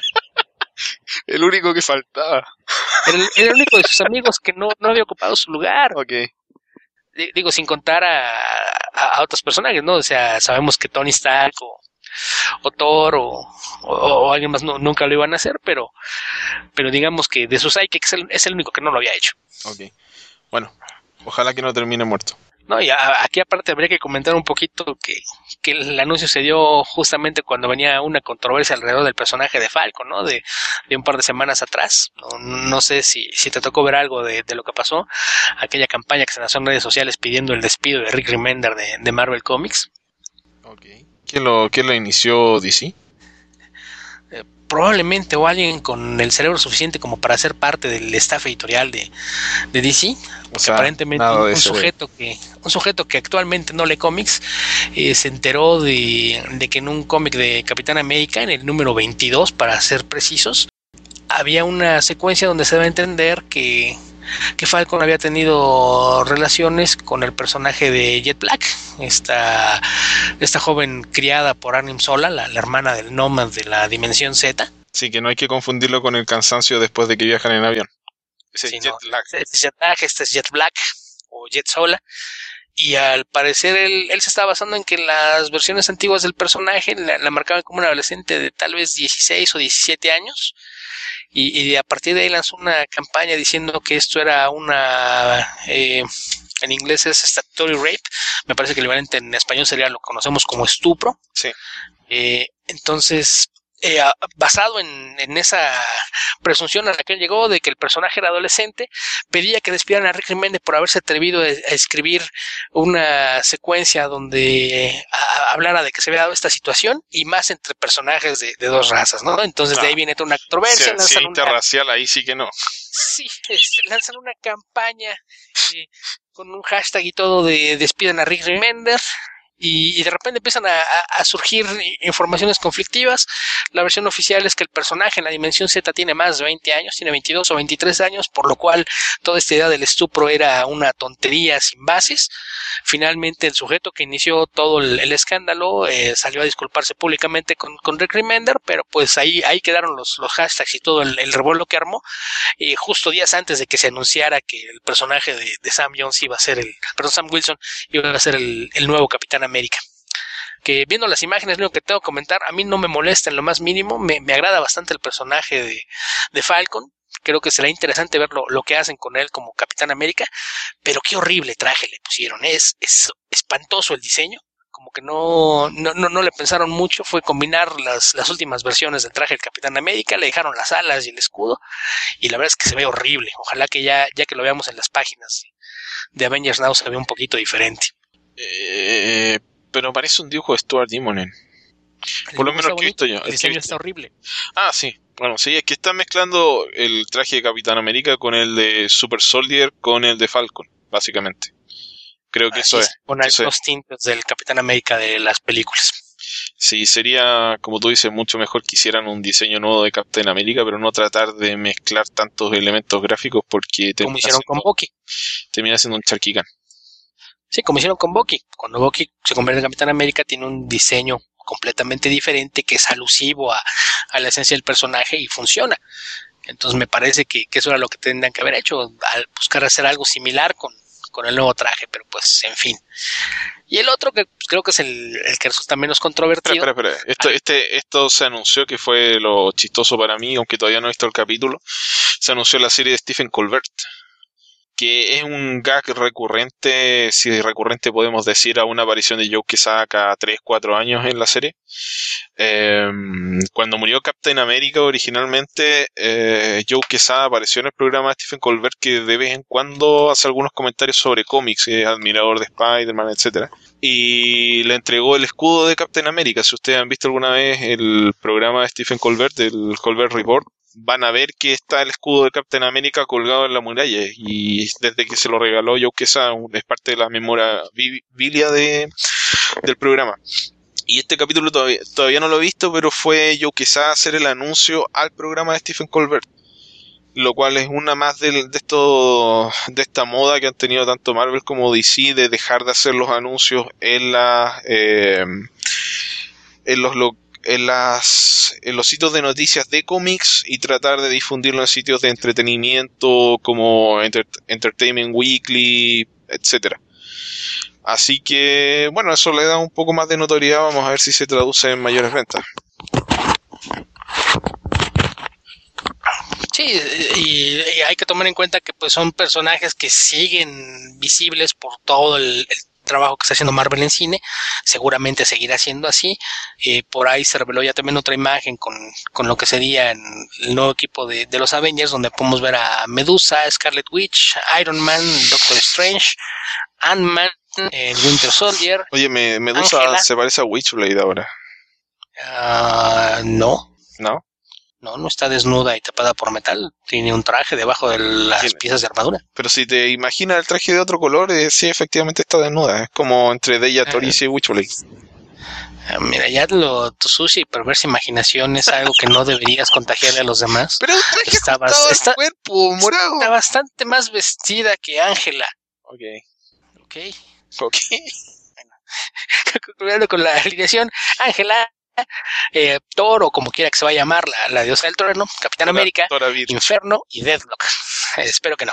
El único que faltaba. Era el único de sus amigos que no había ocupado su lugar. Okay. Digo, sin contar a otros personajes, ¿no? O sea, sabemos que Tony Stark o Thor o alguien más nunca lo iban a hacer, pero digamos que de sus sidekicks es el único que no lo había hecho. Ok. Bueno, ojalá que no termine muerto. No, y aquí aparte habría que comentar un poquito que el anuncio se dio justamente cuando venía una controversia alrededor del personaje de Falcon, ¿no? De un par de semanas atrás. No sé si te tocó ver algo de lo que pasó. Aquella campaña que se lanzó en redes sociales pidiendo el despido de Rick Remender de Marvel Comics. Ok. ¿Quién lo inició, DC? Probablemente, o alguien con el cerebro suficiente como para ser parte del staff editorial de DC, porque aparentemente un sujeto que actualmente no lee cómics se enteró de que en un cómic de Capitán América, en el número 22 para ser precisos, había una secuencia donde se debe entender que Falcon había tenido relaciones con el personaje de Jet Black, esta joven criada por Arnim Zola, la hermana del Nomad de la Dimensión Z. Sí, que no hay que confundirlo con el cansancio después de que viajan en avión. Jet Black. Este es Jet Black o Jet Zola. Y al parecer él se estaba basando en que las versiones antiguas del personaje la marcaban como un adolescente de tal vez 16 o 17 años. Y a partir de ahí lanzó una campaña diciendo que esto era en inglés es statutory rape, me parece que el equivalente en español sería lo que conocemos como estupro. Sí. Entonces, basado en esa presunción a la que él llegó de que el personaje era adolescente, pedía que despidan a Rick Remender por haberse atrevido a escribir una secuencia donde hablara de que se había dado esta situación, y más entre personajes de dos razas, ¿no? Entonces de ahí viene toda una controversia. Sí, interracial, ahí sí que no. Sí, lanzan una campaña con un hashtag y todo de despidan a Rick Remender. Y de repente empiezan a surgir informaciones conflictivas. La versión oficial es que el personaje en la Dimensión Z tiene más de 20 años, tiene 22 o 23 años, por lo cual toda esta idea del estupro era una tontería sin bases. Finalmente el sujeto que inició todo el escándalo salió a disculparse públicamente con Rick Remender, pero pues ahí quedaron los hashtags y todo el revuelo que armó, justo días antes de que se anunciara que el personaje de Sam Wilson iba a ser el nuevo Capitán América. Que viendo las imágenes, lo que tengo que comentar, a mí no me molesta en lo más mínimo, me agrada bastante el personaje de Falcon. Creo que será interesante ver lo que hacen con él como Capitán América, pero qué horrible traje le pusieron, es espantoso el diseño, como que no le pensaron mucho, fue combinar las últimas versiones del traje del Capitán América, le dejaron las alas y el escudo, y la verdad es que se ve horrible. Ojalá que ya que lo veamos en las páginas de Avengers Now se vea un poquito diferente. Pero parece un dibujo de Stuart Immonen. Por lo menos que he visto yo. El diseño está horrible. Ah, sí. Bueno, sí, es que están mezclando el traje de Capitán América con el de Super Soldier con el de Falcon, básicamente. Creo que eso es. Con algunos tintes del Capitán América de las películas. Sí, sería, como tú dices, mucho mejor que hicieran un diseño nuevo de Capitán América, pero no tratar de mezclar tantos elementos gráficos porque... Como hicieron con Bucky. Termina siendo un charquicán. Sí, como hicieron con Bucky. Cuando Bucky se convierte en Capitán América tiene un diseño completamente diferente que es alusivo a la esencia del personaje y funciona. Entonces me parece que eso era lo que tendrían que haber hecho, al buscar hacer algo similar con con el nuevo traje, pero pues en fin. Y el otro que pues, creo que es el que resulta menos controvertido. Espera. Esto se anunció, que fue lo chistoso para mí, aunque todavía no he visto el capítulo. Se anunció la serie de Stephen Colbert, que es un gag recurrente, si recurrente podemos decir, a una aparición de Joe Quesada cada 3-4 años en la serie. Cuando murió Captain America originalmente, Joe Quesada apareció en el programa de Stephen Colbert, que de vez en cuando hace algunos comentarios sobre cómics, es admirador de Spider-Man, etcétera, y le entregó el escudo de Captain America. Si ustedes han visto alguna vez el programa de Stephen Colbert, el Colbert Report, van a ver que está el escudo de Captain America colgado en la muralla, y desde que se lo regaló Joe Quesada es parte de la memorabilia del programa. Y este capítulo todavía no lo he visto, pero fue Joe Quesada hacer el anuncio al programa de Stephen Colbert, lo cual es una más de esta moda que han tenido tanto Marvel como DC, de dejar de hacer los anuncios en los sitios de noticias de cómics y tratar de difundirlo en sitios de entretenimiento como Entertainment Weekly, etcétera. Así que, bueno, eso le da un poco más de notoriedad. Vamos a ver si se traduce en mayores ventas. Sí, y hay que tomar en cuenta que pues son personajes que siguen visibles por todo el trabajo que está haciendo Marvel en cine. Seguramente seguirá siendo así. Por ahí se reveló ya también otra imagen con lo que sería en el nuevo equipo de los Avengers, donde podemos ver a Medusa, Scarlet Witch, Iron Man, Doctor Strange, Ant-Man, el Winter Soldier. Oye, Medusa Angela. Se parece a Witchblade ahora. No. ¿No? No está desnuda y tapada por metal. Tiene un traje debajo de las piezas de armadura. Pero si te imaginas el traje de otro color, sí, efectivamente está desnuda. Es como entre Deja Toris y Witchblade. Mira, ya tu sucia y perversa imaginación es algo que no deberías contagiarle a los demás. Pero el traje está cuerpo morado. Está bastante más vestida que Ángela. Ok. Bueno, concluyendo con la alineación, Ángela, Thor, o como quiera que se va a llamar, la diosa del trueno, Capitán América, Inferno y Deathlock. Espero que no.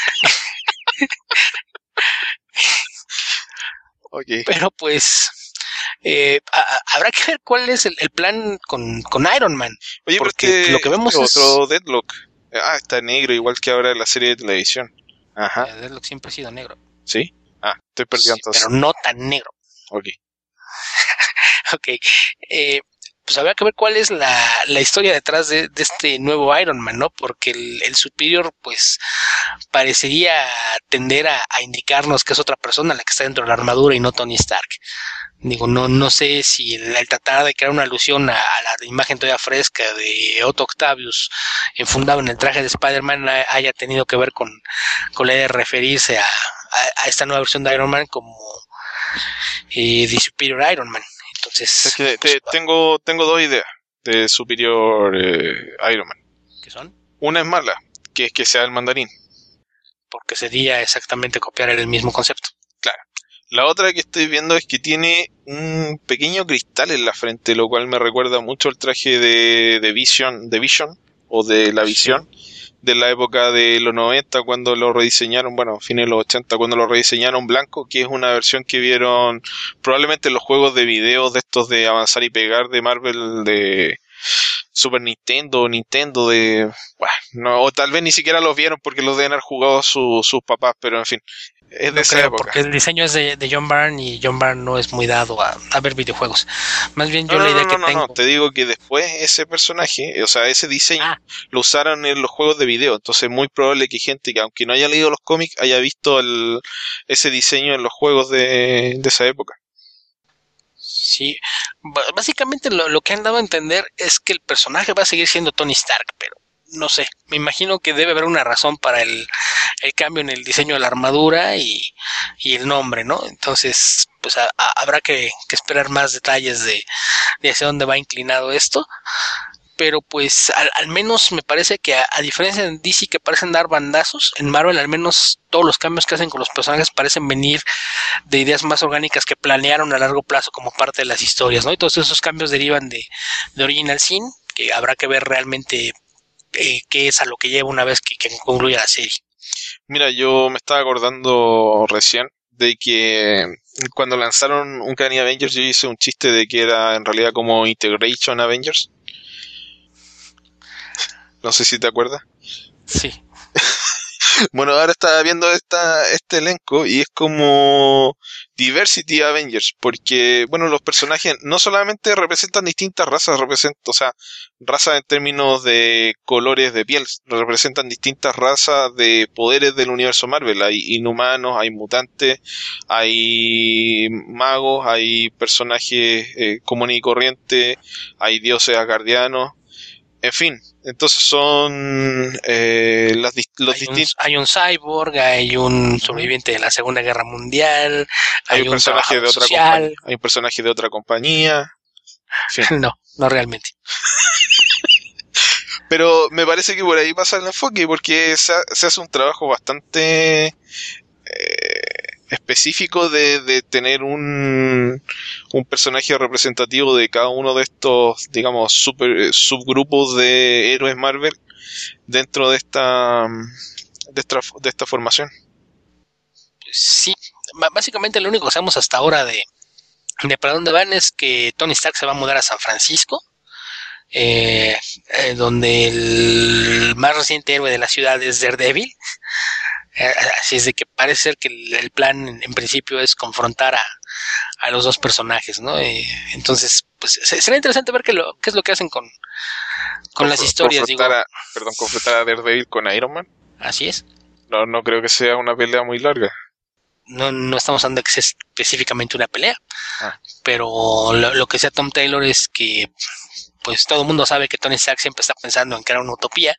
Okay. Pero pues habrá que ver cuál es el plan con Iron Man. Oye, porque lo que vemos es otro Deathlock. Está negro, igual que ahora en la serie de televisión. Ajá. Deathlock siempre ha sido negro. ¿Sí? Estoy perdido entonces. Pero no tan negro. Ok. Pues habrá que ver cuál es la historia detrás de este nuevo Iron Man, ¿no? Porque el Superior, pues, parecería tender a indicarnos que es otra persona la que está dentro de la armadura y no Tony Stark. Digo, no sé si el tratar de crear una alusión a la imagen todavía fresca de Otto Octavius enfundado en el traje de Spider-Man haya tenido que ver con la idea de referirse a esta nueva versión de Iron Man como The Superior Iron Man. Entonces, es que tengo dos ideas de Superior Iron Man. ¿Qué son? Una es mala, que es que sea el mandarín, porque sería exactamente copiar el mismo concepto. Claro. La otra que estoy viendo es que tiene un pequeño cristal en la frente, lo cual me recuerda mucho al traje de Vision, o de la Visión, de la época de los 90, cuando lo rediseñaron, fines de los 80, cuando lo rediseñaron blanco, que es una versión que vieron probablemente en los juegos de video de estos de avanzar y pegar de Marvel, de Super Nintendo, o tal vez ni siquiera los vieron porque los deben haber jugado sus papás, pero en fin, es de esa época. Porque el diseño es de John Byrne y John Byrne no es muy dado a ver videojuegos. Más bien la idea que tengo... No, te digo que después ese personaje, o sea, ese diseño lo usaron en los juegos de video, entonces es muy probable que gente que aunque no haya leído los cómics haya visto ese diseño en los juegos de esa época. Sí, básicamente lo que han dado a entender es que el personaje va a seguir siendo Tony Stark, pero no sé, me imagino que debe haber una razón para el cambio en el diseño de la armadura y el nombre, ¿no? Entonces, pues habrá que esperar más detalles de hacia dónde va inclinado esto, pero pues al menos me parece que a diferencia de DC, que parecen dar bandazos, en Marvel al menos todos los cambios que hacen con los personajes parecen venir de ideas más orgánicas que planearon a largo plazo como parte de las historias, ¿no? Y todos esos cambios derivan de Original Sin, que habrá que ver realmente qué es a lo que lleva una vez que concluya la serie. Mira, yo me estaba acordando recién de que cuando lanzaron Uncanny Avengers yo hice un chiste de que era en realidad como Integration Avengers. No sé si te acuerdas. Sí. Bueno, ahora estaba viendo este elenco y es como Diversity Avengers, porque, bueno, los personajes no solamente representan distintas razas, o sea, razas en términos de colores de piel, representan distintas razas de poderes del universo Marvel. Hay inhumanos, hay mutantes, hay magos, hay personajes comunes y corrientes, hay dioses asgardianos. En fin, entonces son los distintos. Hay un cyborg, hay un sobreviviente de la Segunda Guerra Mundial, Hay un personaje de otra compañía. Hay un personaje de otra compañía. En fin. No realmente. Pero me parece que por ahí pasa el enfoque, porque se hace un trabajo bastante específico de tener un personaje representativo de cada uno de estos, digamos, subgrupos de héroes Marvel dentro de esta formación. Sí, básicamente lo único que sabemos hasta ahora de para dónde van es que Tony Stark se va a mudar a San Francisco, donde el más reciente héroe de la ciudad es Daredevil. Así es de que parece ser que el plan en principio es confrontar a los dos personajes, ¿no? Entonces, pues será interesante ver qué es lo que hacen con las historias. Confrontar a Daredevil con Iron Man. Así es. No creo que sea una pelea muy larga. No estamos hablando de que sea específicamente una pelea, pero lo que sea Tom Taylor es que pues todo el mundo sabe que Tony Stark siempre está pensando en crear una utopía,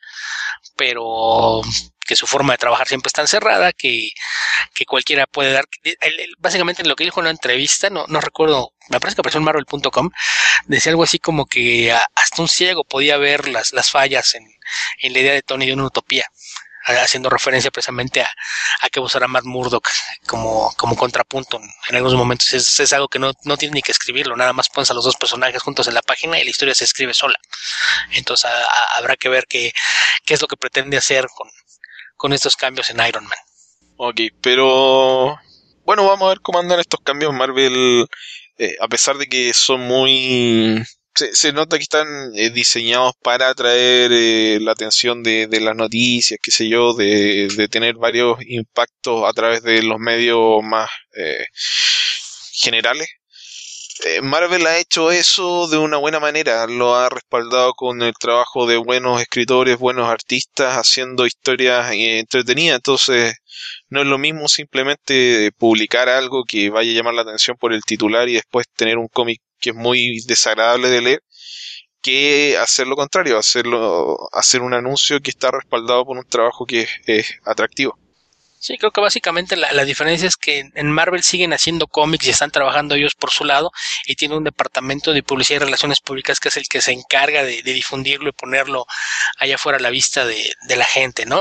pero que su forma de trabajar siempre está encerrada, que cualquiera puede dar. Básicamente lo que dijo en una entrevista, no recuerdo, me parece que apareció en Marvel.com, decía algo así como que hasta un ciego podía ver las fallas en la idea de Tony de una utopía, haciendo referencia precisamente a que usara Matt Murdock como contrapunto en algunos momentos. Es algo que no tiene ni que escribirlo, nada más pones a los dos personajes juntos en la página y la historia se escribe sola. Entonces habrá que ver qué es lo que pretende hacer con estos cambios en Iron Man. Ok, pero bueno, vamos a ver cómo andan estos cambios Marvel, a pesar de que son muy... Se nota que están diseñados para atraer la atención de las noticias, qué sé yo, de tener varios impactos a través de los medios más generales. Marvel ha hecho eso de una buena manera, lo ha respaldado con el trabajo de buenos escritores, buenos artistas, haciendo historias entretenidas. Entonces no es lo mismo simplemente publicar algo que vaya a llamar la atención por el titular y después tener un cómic que es muy desagradable de leer, que hacer lo contrario, hacer un anuncio que está respaldado por un trabajo que es atractivo. Sí, creo que básicamente la diferencia es que en Marvel siguen haciendo cómics y están trabajando ellos por su lado y tiene un departamento de publicidad y relaciones públicas que es el que se encarga de difundirlo y ponerlo allá afuera a la vista de la gente, ¿no?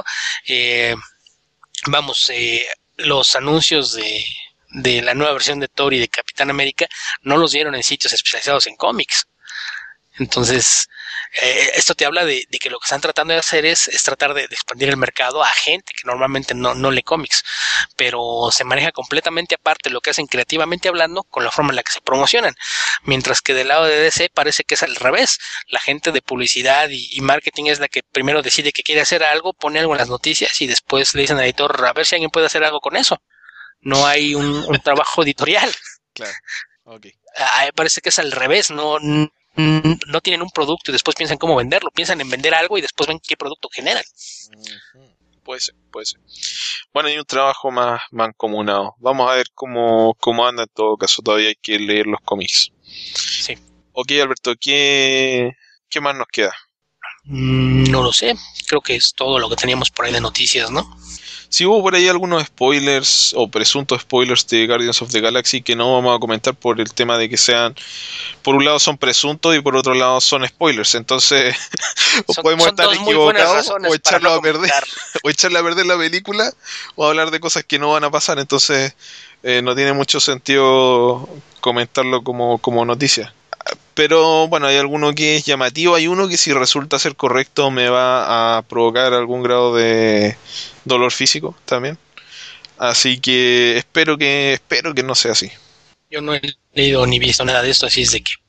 Los anuncios de la nueva versión de Thor y de Capitán América no los dieron en sitios especializados en cómics. Entonces, esto te habla de que lo que están tratando de hacer es tratar de expandir el mercado a gente que normalmente no lee cómics, pero se maneja completamente aparte lo que hacen creativamente hablando con la forma en la que se promocionan, mientras que del lado de DC parece que es al revés. La gente de publicidad y marketing es la que primero decide que quiere hacer algo, pone algo en las noticias y después le dicen al editor a ver si alguien puede hacer algo con eso. No hay un trabajo editorial. Claro. Okay. Parece que es al revés, no tienen un producto y después piensan cómo venderlo, piensan en vender algo y después ven qué producto generan. Puede ser. Bueno, hay un trabajo más mancomunado. Vamos a ver cómo anda en todo caso, todavía hay que leer los cómics. Sí. Ok, Alberto, ¿qué más nos queda? No lo sé, creo que es todo lo que teníamos por ahí de noticias, ¿no? Sí, hubo por ahí algunos spoilers o presuntos spoilers de Guardians of the Galaxy que no vamos a comentar por el tema de que sean, por un lado son presuntos y por otro lado son spoilers, entonces podemos estar equivocados o echarlo a perder o echarle a perder la película o hablar de cosas que no van a pasar, entonces no tiene mucho sentido comentarlo como noticia. Pero bueno, hay alguno que es llamativo, hay uno que si resulta ser correcto me va a provocar algún grado de dolor físico también. Así que espero que no sea así. Yo no he leído ni visto nada de esto, así es de que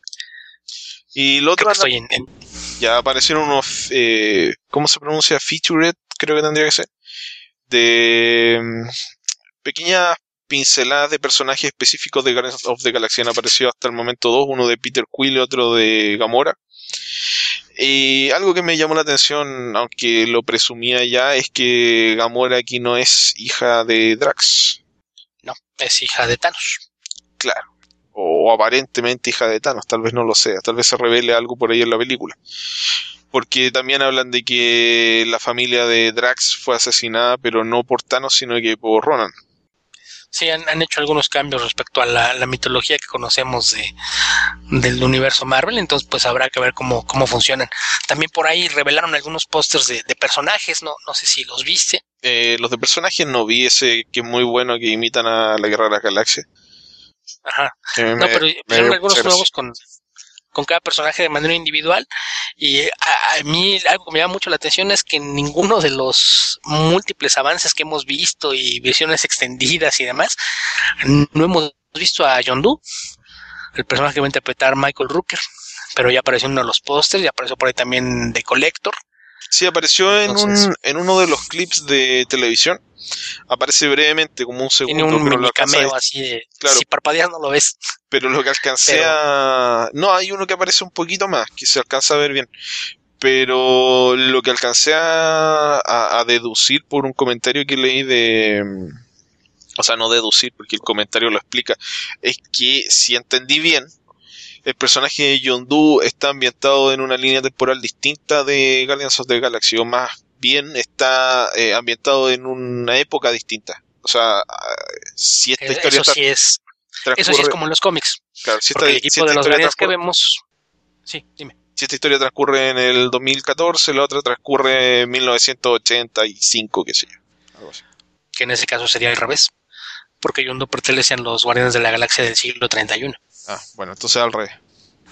Y lo creo otro, que estoy ya aparecieron unos, ¿cómo se pronuncia? Featurette, creo que tendría que ser. De pequeñas pinceladas de personajes específicos de Guardians of the Galaxy. Han aparecido hasta el momento dos, uno de Peter Quill y otro de Gamora. Y algo que me llamó la atención, aunque lo presumía ya, es que Gamora aquí no es hija de Drax. No, es hija de Thanos. Claro. O aparentemente hija de Thanos, tal vez no lo sea, tal vez se revele algo por ahí en la película. Porque también hablan de que la familia de Drax fue asesinada, pero no por Thanos, sino que por Ronan. Sí, han hecho algunos cambios respecto a la mitología que conocemos del universo Marvel, entonces pues habrá que ver cómo funcionan. También por ahí revelaron algunos pósters de personajes, no sé si los viste. Los de personajes no vi ese que es muy bueno, que imitan a la Guerra de las Galaxias. Ajá. No, pero pusieron algunos nuevos con cada personaje de manera individual, y a mí algo que me llama mucho la atención es que ninguno de los múltiples avances que hemos visto y versiones extendidas y demás, no hemos visto a Yondu, el personaje que va a interpretar Michael Rooker, pero ya apareció en uno de los pósters, ya apareció por ahí también The Collector. Sí, apareció Entonces, en uno de los clips de televisión. Aparece brevemente, como un segundo. tiene un pero mini cameo así de, claro, si parpadeas no lo ves. Pero lo que alcancé a... No, hay uno que aparece un poquito más, que se alcanza a ver bien. Pero lo que alcancé a deducir por un comentario que leí de... O sea, no deducir, porque el comentario lo explica. Es que, si entendí bien, el personaje de Yondu está ambientado en una línea temporal distinta de Guardians of the Galaxy, o más bien está ambientado en una época distinta. O sea, si esta historia eso sí es... Eso sí es como en los cómics. Claro, si porque el equipo de los Guardianes que vemos... Sí, dime. Si esta historia transcurre en el 2014, la otra transcurre en 1985, qué sé yo. Algo así. Que en ese caso sería al revés. Porque Yondu pertenece a los Guardianes de la Galaxia del siglo 31. Ah, bueno, entonces al revés.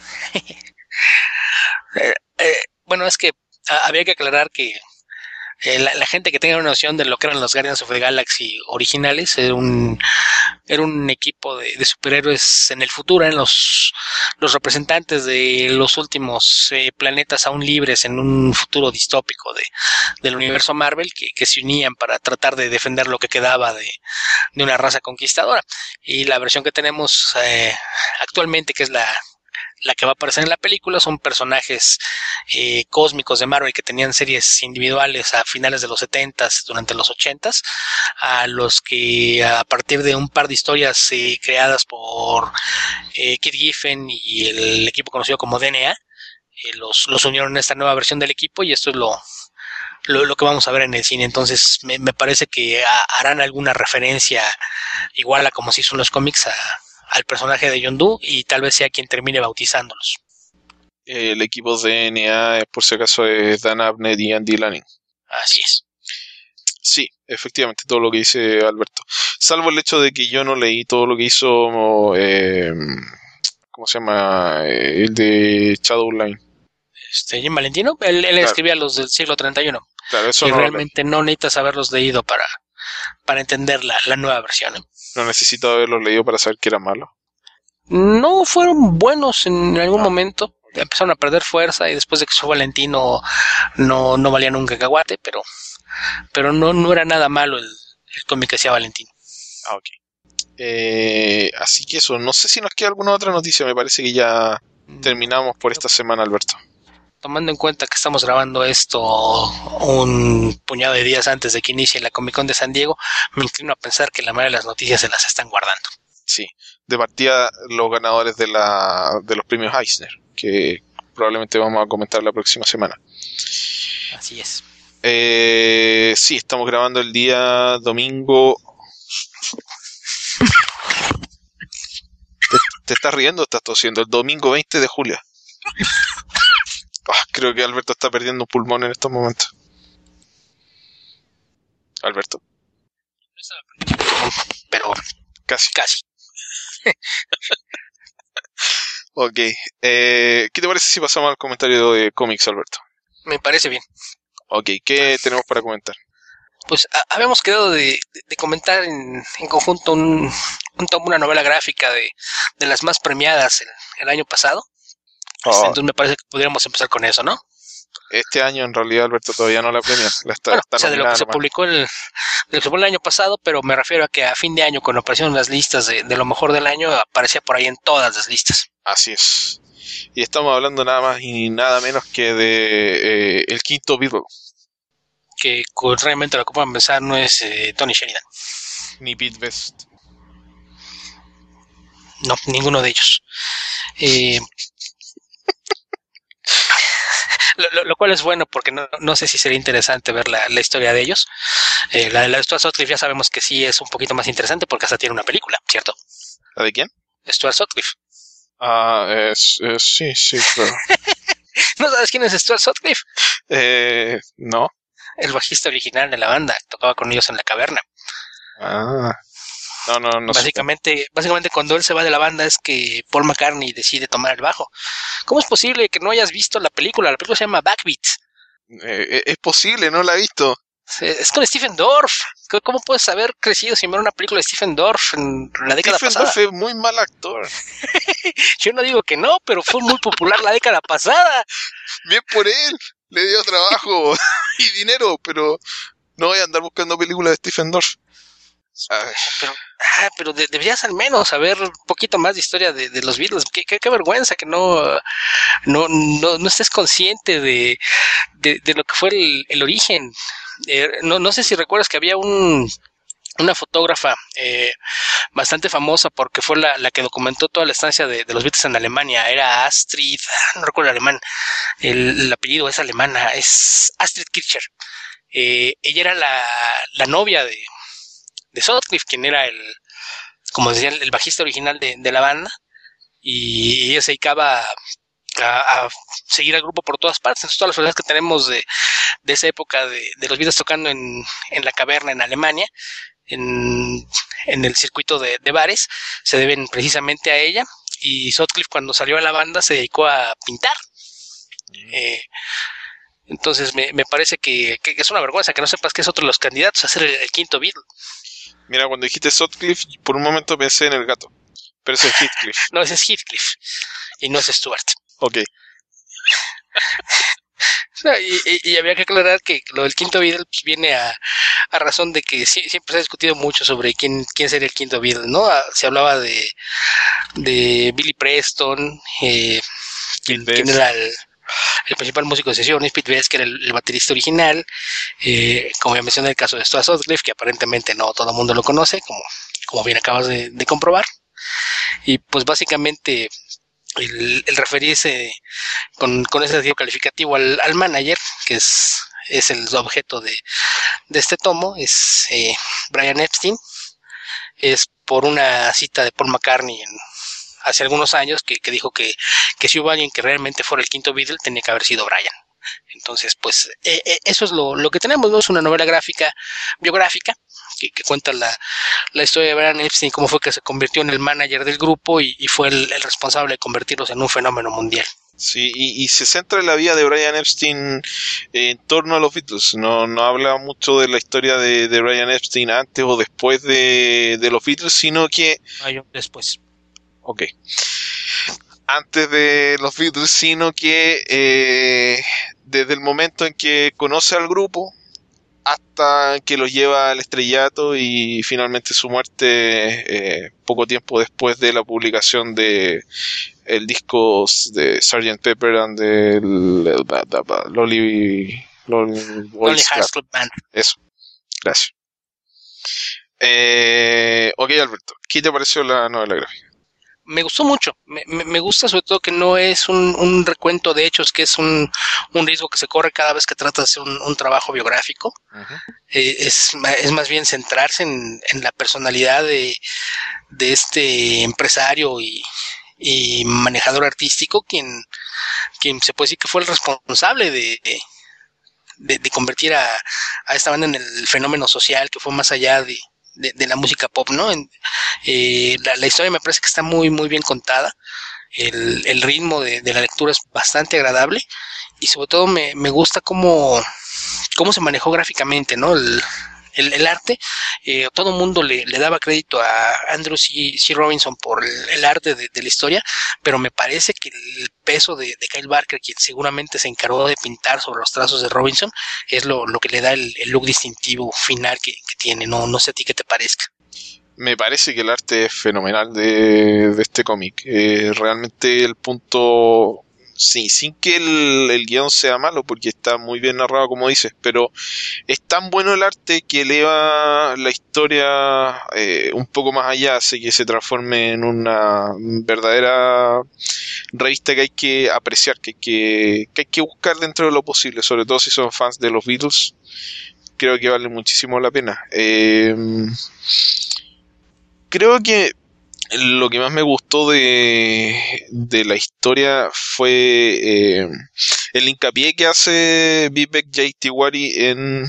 Bueno, es que había que aclarar que la gente que tenga una noción de lo que eran los Guardians of the Galaxy originales era un equipo de superhéroes en el futuro, eran los representantes de los últimos planetas aún libres en un futuro distópico del universo Marvel, que se unían para tratar de defender lo que quedaba de una raza conquistadora. Y la versión que tenemos actualmente, que es la que va a aparecer en la película, son personajes cósmicos de Marvel que tenían series individuales a finales de los 70s, durante los 80s, a los que a partir de un par de historias creadas por Kit Giffen y el equipo conocido como DNA, los unieron en esta nueva versión del equipo, y esto es lo que vamos a ver en el cine. Entonces me parece que harán alguna referencia igual a como se hizo en los cómics al personaje de Yondu, y tal vez sea quien termine bautizándolos. El equipo de NA, por si acaso, es Dan Abnett y Andy Lanning. Así es. Sí, efectivamente, todo lo que dice Alberto. Salvo el hecho de que yo no leí todo lo que hizo, ¿cómo se llama? El de Shadowline. Jim Valentino, él claro, escribía los del siglo 31. Claro, eso y no realmente no necesitas haberlos leído para entender la nueva versión. No necesito haberlos leído para saber que era malo. No fueron buenos en algún momento. Empezaron a perder fuerza, y después de que su Valentino no valía nunca cacahuate, pero no era nada malo el cómic que hacía Valentino. Ah, ok. Así que eso, no sé si nos queda alguna otra noticia. Me parece que ya terminamos por esta semana, Alberto. Tomando en cuenta que estamos grabando esto un puñado de días antes de que inicie la Comic Con de San Diego, me inclino a pensar que la mayoría de las noticias se las están guardando. Sí, de partida los ganadores de los premios Eisner, que probablemente vamos a comentar la próxima semana. Así es. Sí, estamos grabando el día domingo. ¿Te estás riendo o estás tosiendo? El domingo 20 de julio. Creo que Alberto está perdiendo un pulmón en estos momentos. Alberto. Pero casi. Ok. ¿Qué te parece si pasamos al comentario de cómics, Alberto? Me parece bien. Ok, ¿qué tenemos para comentar? Pues habíamos quedado de comentar en conjunto una novela gráfica de las más premiadas el año pasado. Entonces me parece que podríamos empezar con eso, ¿no? Este año en realidad, Alberto, todavía no la premian. Está O sea, de lo que se publicó el año pasado, pero me refiero a que a fin de año, cuando aparecieron las listas de lo mejor del año, aparecía por ahí en todas las listas. Así es. Y estamos hablando nada más y nada menos que de el quinto Beatle. Que realmente lo que puedan pensar no es Tony Sheridan. Ni Pete Best. No, ninguno de ellos. Lo cual es bueno porque no sé si sería interesante ver la historia de ellos. La de Stuart Sutcliffe ya sabemos que sí es un poquito más interesante porque hasta tiene una película, ¿cierto? ¿La de quién? Stuart Sutcliffe. Sí, claro. ¿No sabes quién es Stuart Sutcliffe? No. El bajista original de la banda, tocaba con ellos en la caverna. No. Básicamente cuando él se va de la banda es que Paul McCartney decide tomar el bajo. ¿Cómo es posible que no hayas visto la película? La película se llama Backbeat. Es posible, no la he visto. Es con Stephen Dorff. ¿Cómo puedes haber crecido sin ver una película de Stephen Dorff en la década pasada? Stephen Dorff es muy mal actor. Yo no digo que no, pero fue muy popular la década pasada. Bien por él. Le dio trabajo y dinero, pero no voy a andar buscando películas de Stephen Dorff. Pero deberías al menos saber un poquito más de historia de los Beatles. Qué vergüenza que no estés consciente de lo que fue el origen. No sé si recuerdas que había una fotógrafa bastante famosa porque fue la que documentó toda la estancia de los Beatles en Alemania. Era Astrid, no recuerdo el alemán, el apellido es alemana, es Astrid Kirchner. Ella era la novia de Sutcliffe, quien era como decían, el bajista original de la banda, y ella se dedicaba a seguir al grupo por todas partes. Entonces, todas las fotografías que tenemos de esa época de los Beatles tocando en la caverna en Alemania, en el circuito de bares, se deben precisamente a ella. Y Sutcliffe, cuando salió a la banda, se dedicó a pintar. Entonces me parece que es una vergüenza que no sepas que es otro de los candidatos a ser el quinto Beatle. Mira, cuando dijiste Sutcliffe, por un momento pensé en el gato. Pero ese es Heathcliff. No, ese es Heathcliff. Y no es Stuart. Ok. Y había que aclarar que lo del quinto Beatle pues, viene a razón de que siempre se ha discutido mucho sobre quién sería el quinto Beatle, ¿no? Se hablaba de Billy Preston, quién era el principal músico de sesiones, Pete Best, que era el baterista original, como ya mencioné el caso de Stuart Sutcliffe, que aparentemente no todo el mundo lo conoce, como bien acabas de comprobar, y pues básicamente el referirse con ese adjetivo calificativo al manager, que es el objeto de este tomo, es Brian Epstein, es por una cita de Paul McCartney hace algunos años que dijo que si hubo alguien que realmente fuera el quinto Beatle tenía que haber sido Brian. Entonces pues eso es lo que tenemos, ¿no? Es una novela biográfica que cuenta la historia de Brian Epstein, cómo fue que se convirtió en el manager del grupo y fue el responsable de convertirlos en un fenómeno mundial. Sí, y se centra en la vida de Brian Epstein en torno a los Beatles. No habla mucho de la historia de Brian Epstein antes o después de los Beatles, sino que... después. Ok. Antes de los Beatles, sino que desde el momento en que conoce al grupo hasta que los lleva al estrellato y finalmente su muerte poco tiempo después de la publicación de el disco de Sgt. Pepper and the Lonely Hearts Club Band. Eso, gracias. Ok, Alberto, ¿qué te pareció la novela gráfica? Me gustó mucho, me gusta sobre todo que no es un recuento de hechos, que es un riesgo que se corre cada vez que trata de hacer un trabajo biográfico. Uh-huh. Es más bien centrarse en la personalidad de este empresario y manejador artístico, quien se puede decir que fue el responsable de convertir a esta banda en el fenómeno social que fue más allá de la música pop, ¿no? La historia me parece que está muy muy bien contada. el ritmo de la lectura es bastante agradable y sobre todo me gusta cómo se manejó gráficamente, ¿no? El arte, todo el mundo le daba crédito a Andrew C. Robinson por el arte de la historia, pero me parece que el peso de Kyle Barker, quien seguramente se encargó de pintar sobre los trazos de Robinson, es lo que le da el look distintivo final que tiene. No sé a ti qué te parezca. Me parece que el arte es fenomenal de este cómic. Realmente el punto... Sí, sin que el guión sea malo, porque está muy bien narrado, como dices, pero es tan bueno el arte que eleva la historia un poco más allá, hace que se transforme en una verdadera revista que hay que apreciar, que hay que buscar dentro de lo posible, sobre todo si son fans de los Beatles. Creo que vale muchísimo la pena. Creo que lo que más me gustó de la historia fue el hincapié que hace Vivek J. Tiwari en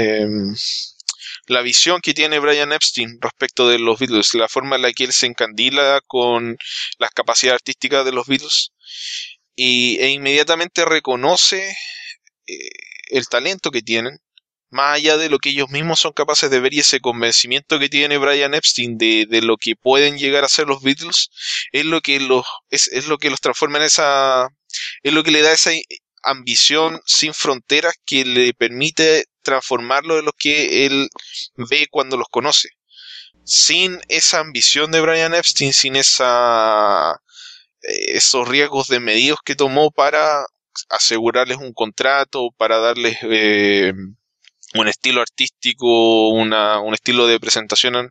la visión que tiene Brian Epstein respecto de los Beatles, la forma en la que él se encandila con las capacidades artísticas de los Beatles e inmediatamente reconoce el talento que tienen, más allá de lo que ellos mismos son capaces de ver, y ese convencimiento que tiene Brian Epstein de lo que pueden llegar a ser los Beatles es lo que es lo que los transforma en esa, es lo que le da esa ambición sin fronteras que le permite transformarlo en lo que él ve cuando los conoce. Sin esa ambición de Brian Epstein, sin esos riesgos desmedidos que tomó para asegurarles un contrato, para darles un estilo artístico, un estilo de presentación,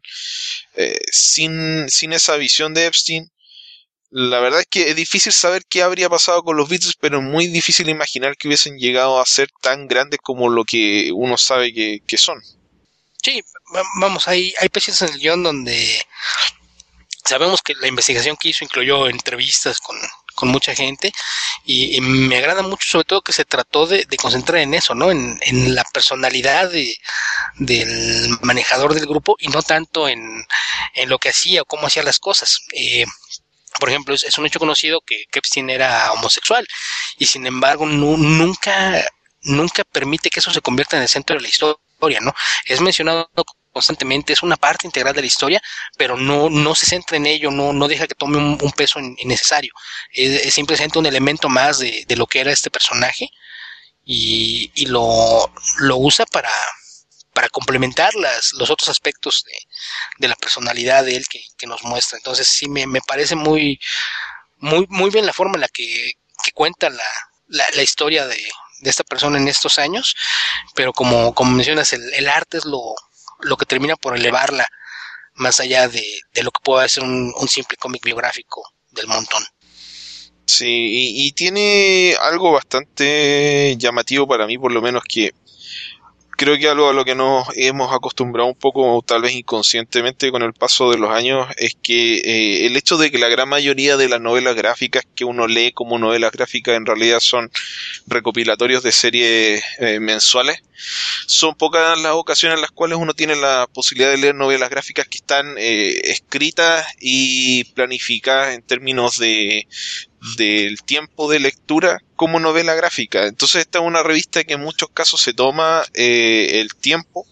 sin esa visión de Epstein, la verdad es que es difícil saber qué habría pasado con los Beatles, pero es muy difícil imaginar que hubiesen llegado a ser tan grandes como lo que uno sabe que son. Sí, vamos, hay pasajes en el guión donde sabemos que la investigación que hizo incluyó entrevistas con mucha gente y me agrada mucho sobre todo que se trató de concentrar en eso, ¿no? En la personalidad del manejador del grupo y no tanto en lo que hacía o cómo hacía las cosas. Por ejemplo, es un hecho conocido que Epstein era homosexual y sin embargo nunca permite que eso se convierta en el centro de la historia, ¿no? Es mencionado constantemente, es una parte integral de la historia, pero no se centra en ello, no deja que tome un peso innecesario. Es simplemente un elemento más de lo que era este personaje y lo usa para complementar los otros aspectos de la personalidad de él que nos muestra. Entonces sí me parece muy bien la forma en la que cuenta la historia de esta persona en estos años, pero como mencionas, el arte es lo que termina por elevarla más allá de lo que pueda ser un simple cómic biográfico del montón. Sí, y tiene algo bastante llamativo para mí, por lo menos, que creo que algo a lo que nos hemos acostumbrado un poco, tal vez inconscientemente con el paso de los años, es que el hecho de que la gran mayoría de las novelas gráficas que uno lee como novelas gráficas en realidad son recopilatorios de series mensuales. Son pocas las ocasiones en las cuales uno tiene la posibilidad de leer novelas gráficas que están escritas y planificadas en términos del tiempo de lectura como novela gráfica. Entonces esta es una revista que en muchos casos se toma el tiempo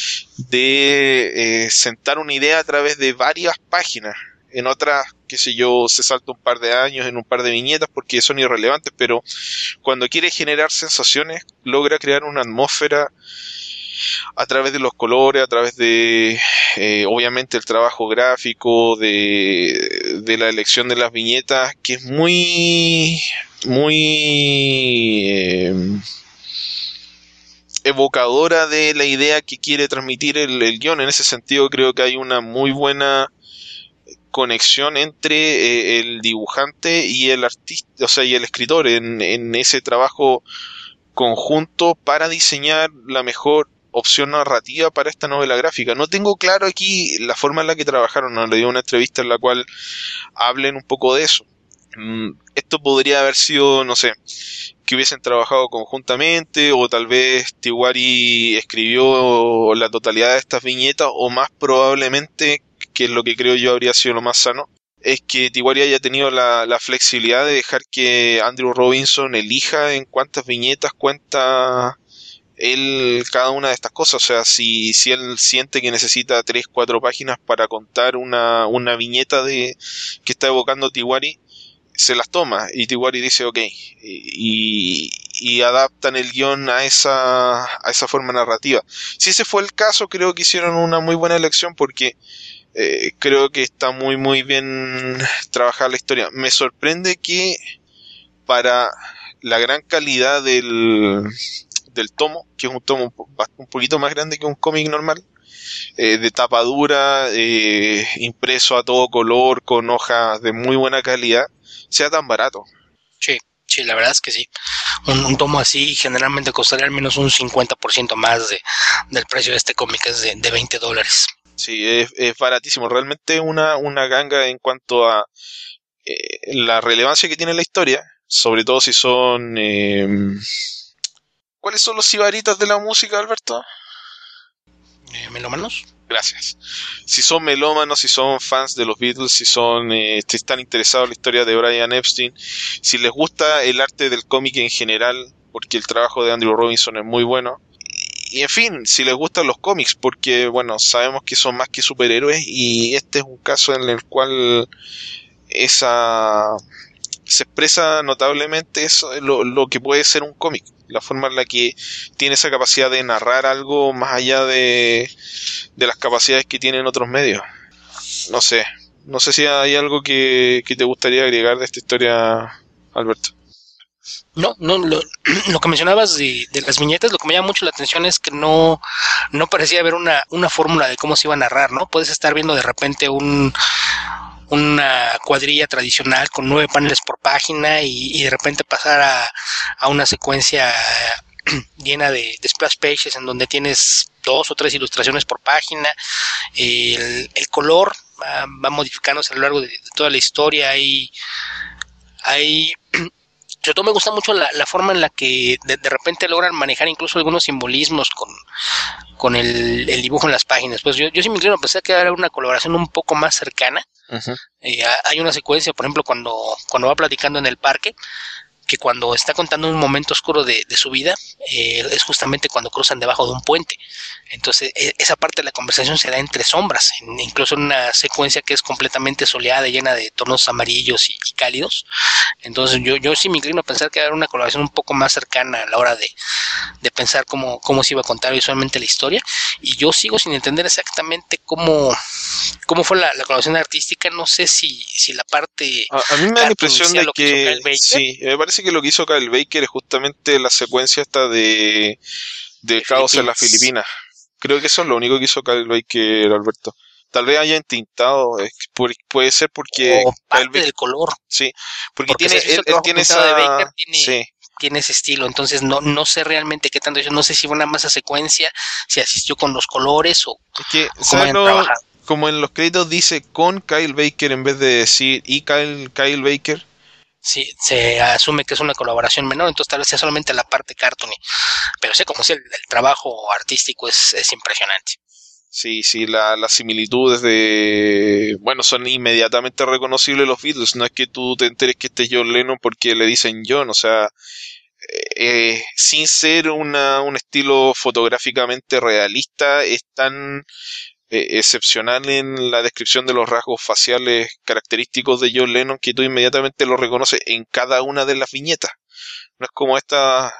de sentar una idea a través de varias páginas. En otras, qué sé yo, se salta un par de años en un par de viñetas porque son irrelevantes, pero cuando quiere generar sensaciones logra crear una atmósfera a través de los colores, a través de obviamente el trabajo gráfico, de la elección de las viñetas, que es muy evocadora de la idea que quiere transmitir el guión. En ese sentido creo que hay una muy buena conexión entre el dibujante y el artista, o sea, y el escritor en ese trabajo conjunto para diseñar la mejor opción narrativa para esta novela gráfica. No tengo claro aquí la forma en la que trabajaron, no leí una entrevista en la cual hablen un poco de eso. Esto podría haber sido, no sé, que hubiesen trabajado conjuntamente, o tal vez Tiwari escribió la totalidad de estas viñetas, o más probablemente, que es lo que creo yo habría sido lo más sano, es que Tiwari haya tenido la flexibilidad de dejar que Andrew Robinson elija en cuántas viñetas cuenta él cada una de estas cosas. O sea, si él siente que necesita 3-4 páginas para contar una viñeta que está evocando Tiwari, se las toma y Tiwari dice ok, y adaptan el guión a esa forma narrativa. Si ese fue el caso, creo que hicieron una muy buena elección, porque creo que está muy muy bien trabajada la historia. Me sorprende que para la gran calidad del tomo, que es un tomo un poquito más grande que un cómic normal, de tapa dura, impreso a todo color, con hojas de muy buena calidad, sea tan barato. Sí, la verdad es que sí. Un tomo así generalmente costaría al menos un 50% más del precio de este cómic, es de $20. Sí, es baratísimo. Realmente una ganga en cuanto a la relevancia que tiene la historia, sobre todo si son... ¿cuáles son los sibaritas de la música, Alberto? ¿Melómanos? Gracias. Si son melómanos, si son fans de los Beatles, si están interesados en la historia de Brian Epstein, si les gusta el arte del cómic en general, porque el trabajo de Andrew Robinson es muy bueno, y en fin, si les gustan los cómics, porque bueno, sabemos que son más que superhéroes, y este es un caso en el cual se expresa notablemente eso, lo que puede ser un cómic, la forma en la que tiene esa capacidad de narrar algo más allá de las capacidades que tienen otros medios. No sé si hay algo que te gustaría agregar de esta historia, Alberto. No, lo que mencionabas de las viñetas, lo que me llama mucho la atención es que no parecía haber una fórmula de cómo se iba a narrar, ¿no? Puedes estar viendo de repente una cuadrilla tradicional con 9 paneles por página y de repente pasar a una secuencia llena de splash pages en donde tienes 2 o 3 ilustraciones por página. El color va modificándose a lo largo de toda la historia. Hay sobre todo me gusta mucho la forma en la que de repente logran manejar incluso algunos simbolismos con el dibujo en las páginas. Pues yo sí me inclino a pensar que era una colaboración un poco más cercana. Uh-huh. Hay una secuencia, por ejemplo, cuando va platicando en el parque, que cuando está contando un momento oscuro de su vida, es justamente cuando cruzan debajo de un puente. Entonces esa parte de la conversación se da entre sombras, incluso en una secuencia que es completamente soleada, llena de tonos amarillos y cálidos. Entonces yo sí me inclino a pensar que era una colaboración un poco más cercana a la hora de pensar cómo se iba a contar visualmente la historia. Y yo sigo sin entender exactamente cómo fue la colaboración artística. No sé si la parte... A mí me da la impresión de que sí, me parece que lo que hizo Kyle Baker es justamente la secuencia esta de caos en las Filipinas. Creo que eso es lo único que hizo Kyle Baker, Alberto. Tal vez haya entintado, puede ser porque... O parte del color. Sí, porque él tiene esa... De Baker tiene ese estilo, entonces no sé realmente qué tanto, no sé si fue una masa secuencia, si asistió con los colores o es que, cómo hayan trabajado. Como en los créditos dice con Kyle Baker en vez de decir y Kyle Baker. Sí, se asume que es una colaboración menor, entonces tal vez sea solamente la parte cartoony, pero sé como si el trabajo artístico es impresionante. Sí, las similitudes son inmediatamente reconocibles los Beatles. No es que tú te enteres que este es John Lennon porque le dicen John, o sea, sin ser un estilo fotográficamente realista, es tan excepcional en la descripción de los rasgos faciales característicos de John Lennon que tú inmediatamente lo reconoces en cada una de las viñetas. No es como esta,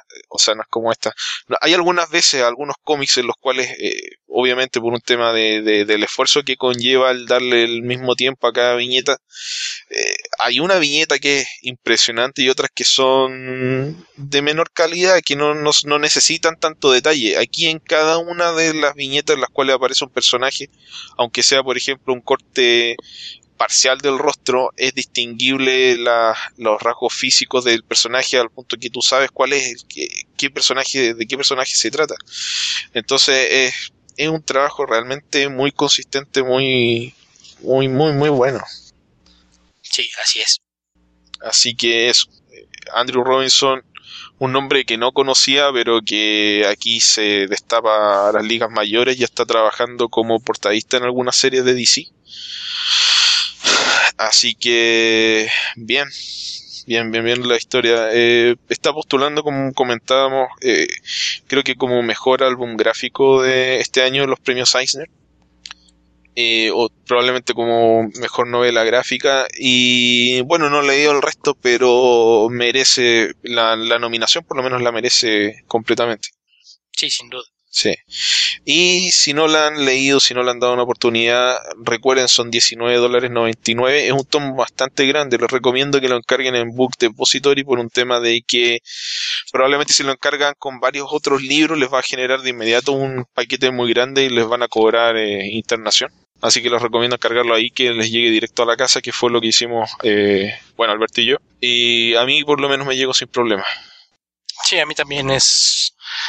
No, hay algunas veces, algunos cómics en los cuales, obviamente por un tema del esfuerzo que conlleva el darle el mismo tiempo a cada viñeta, hay una viñeta que es impresionante y otras que son de menor calidad, que no necesitan tanto detalle. Aquí en cada una de las viñetas en las cuales aparece un personaje, aunque sea por ejemplo un corte parcial del rostro, es distinguible los rasgos físicos del personaje al punto que tú sabes cuál es de qué personaje se trata. Entonces es un trabajo realmente muy consistente, muy muy muy muy bueno. Sí, así es. Así que es Andrew Robinson, un nombre que no conocía, pero que aquí se destapa a las ligas mayores, ya está trabajando como portadista en algunas series de DC. Así que bien la historia. Está postulando, como comentábamos, creo que como mejor álbum gráfico de este año los premios Eisner. O probablemente como mejor novela gráfica. Y bueno, no he leído el resto, pero merece la nominación, por lo menos la merece completamente. Sí, sin duda. Sí. Y si no la han leído, si no le han dado una oportunidad, recuerden, son $19.99. Es un tomo bastante grande. Les recomiendo que lo encarguen en Book Depository por un tema de que probablemente si lo encargan con varios otros libros les va a generar de inmediato un paquete muy grande y les van a cobrar internación. Así que les recomiendo cargarlo ahí, que les llegue directo a la casa, que fue lo que hicimos, Alberto y yo. Y a mí por lo menos me llegó sin problema. Sí, a mí también es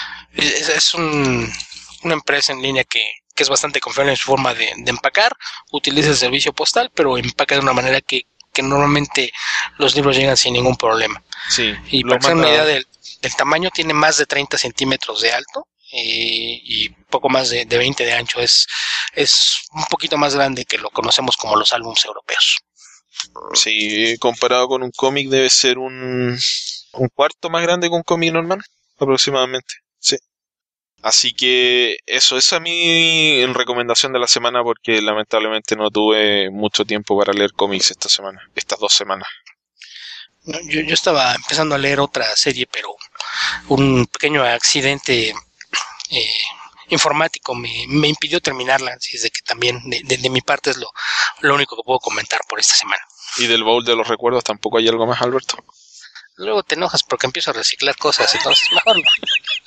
una empresa en línea que es bastante confiable en su forma de empacar. Utiliza el servicio postal, pero empaca de una manera que normalmente los libros llegan sin ningún problema. Sí, y para que se den una idea del tamaño, tiene más de 30 centímetros de alto y poco más de 20 de ancho. Es un poquito más grande que lo conocemos como los álbumes europeos. Sí, comparado con un cómic debe ser un cuarto más grande que un cómic normal, aproximadamente. Sí. Así que eso es a mí en recomendación de la semana, porque lamentablemente no tuve mucho tiempo para leer cómics estas 2 semanas. No, yo estaba empezando a leer otra serie, pero un pequeño accidente informático me impidió terminarla, así es de que también de mi parte es lo único que puedo comentar por esta semana. ¿Y del baúl de los recuerdos tampoco hay algo más, Alberto? Luego te enojas porque empiezo a reciclar cosas, entonces mejor no.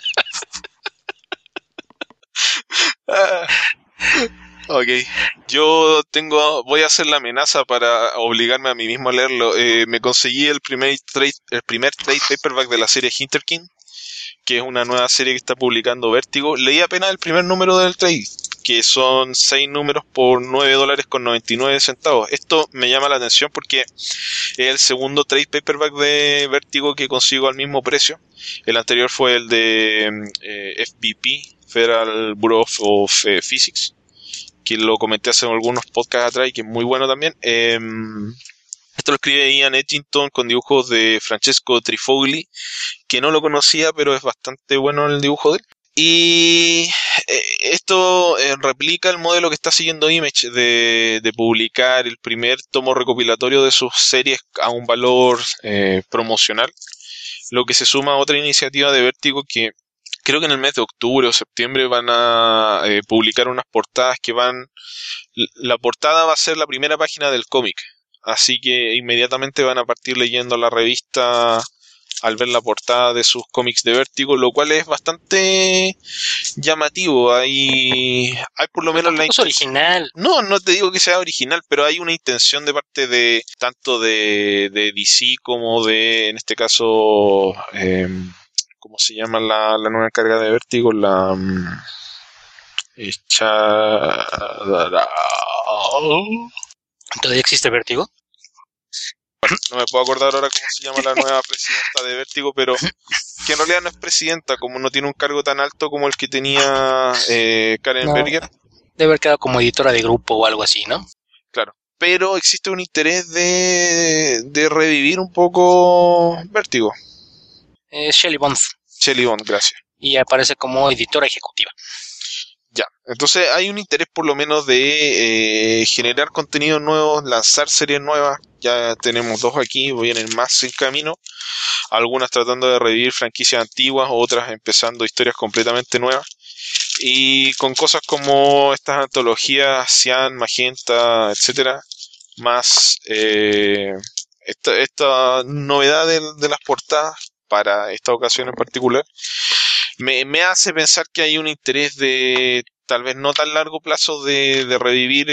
Ok, yo voy a hacer la amenaza para obligarme a mí mismo a leerlo. Me conseguí el primer trade paperback de la serie Hinterking, que es una nueva serie que está publicando Vértigo. Leí apenas el primer número del trade, que son 6 números por $9.99. Esto me llama la atención porque es el segundo trade paperback de Vértigo que consigo al mismo precio. El anterior fue el de FBP, Federal Bureau of Physics, que lo comenté hace algunos podcasts atrás y que es muy bueno también. Esto lo escribe Ian Edgington con dibujos de Francesco Trifogli, que no lo conocía, pero es bastante bueno el dibujo de él. Y esto replica el modelo que está siguiendo Image de publicar el primer tomo recopilatorio de sus series a un valor promocional, lo que se suma a otra iniciativa de Vértigo que creo que en el mes de octubre o septiembre van a publicar unas portadas que la portada va a ser la primera página del cómic, así que inmediatamente van a partir leyendo la revista al ver la portada de sus cómics de Vértigo, lo cual es bastante llamativo. Hay por lo menos es original. No te digo que sea original, pero hay una intención de parte de tanto de DC como de, en este caso, ¿cómo se llama la nueva encargada de Vértigo? ¿Todavía existe Vértigo? Bueno, no me puedo acordar ahora cómo se llama la nueva presidenta de Vértigo, pero que en realidad no es presidenta, como no tiene un cargo tan alto como el que tenía Karen Berger. Debe haber quedado como editora de grupo o algo así, ¿no? Claro. Pero existe un interés de revivir un poco Vértigo. Shelley Bond. Shelley Bond, gracias. Y aparece como editora ejecutiva. Ya, entonces hay un interés por lo menos de generar contenidos nuevos, lanzar series nuevas. Ya tenemos 2 aquí, vienen más en camino. Algunas tratando de revivir franquicias antiguas, otras empezando historias completamente nuevas. Y con cosas como estas antologías, Cian, Magenta, etcétera, más esta novedad de las portadas para esta ocasión en particular, me hace pensar que hay un interés de tal vez no tan largo plazo de revivir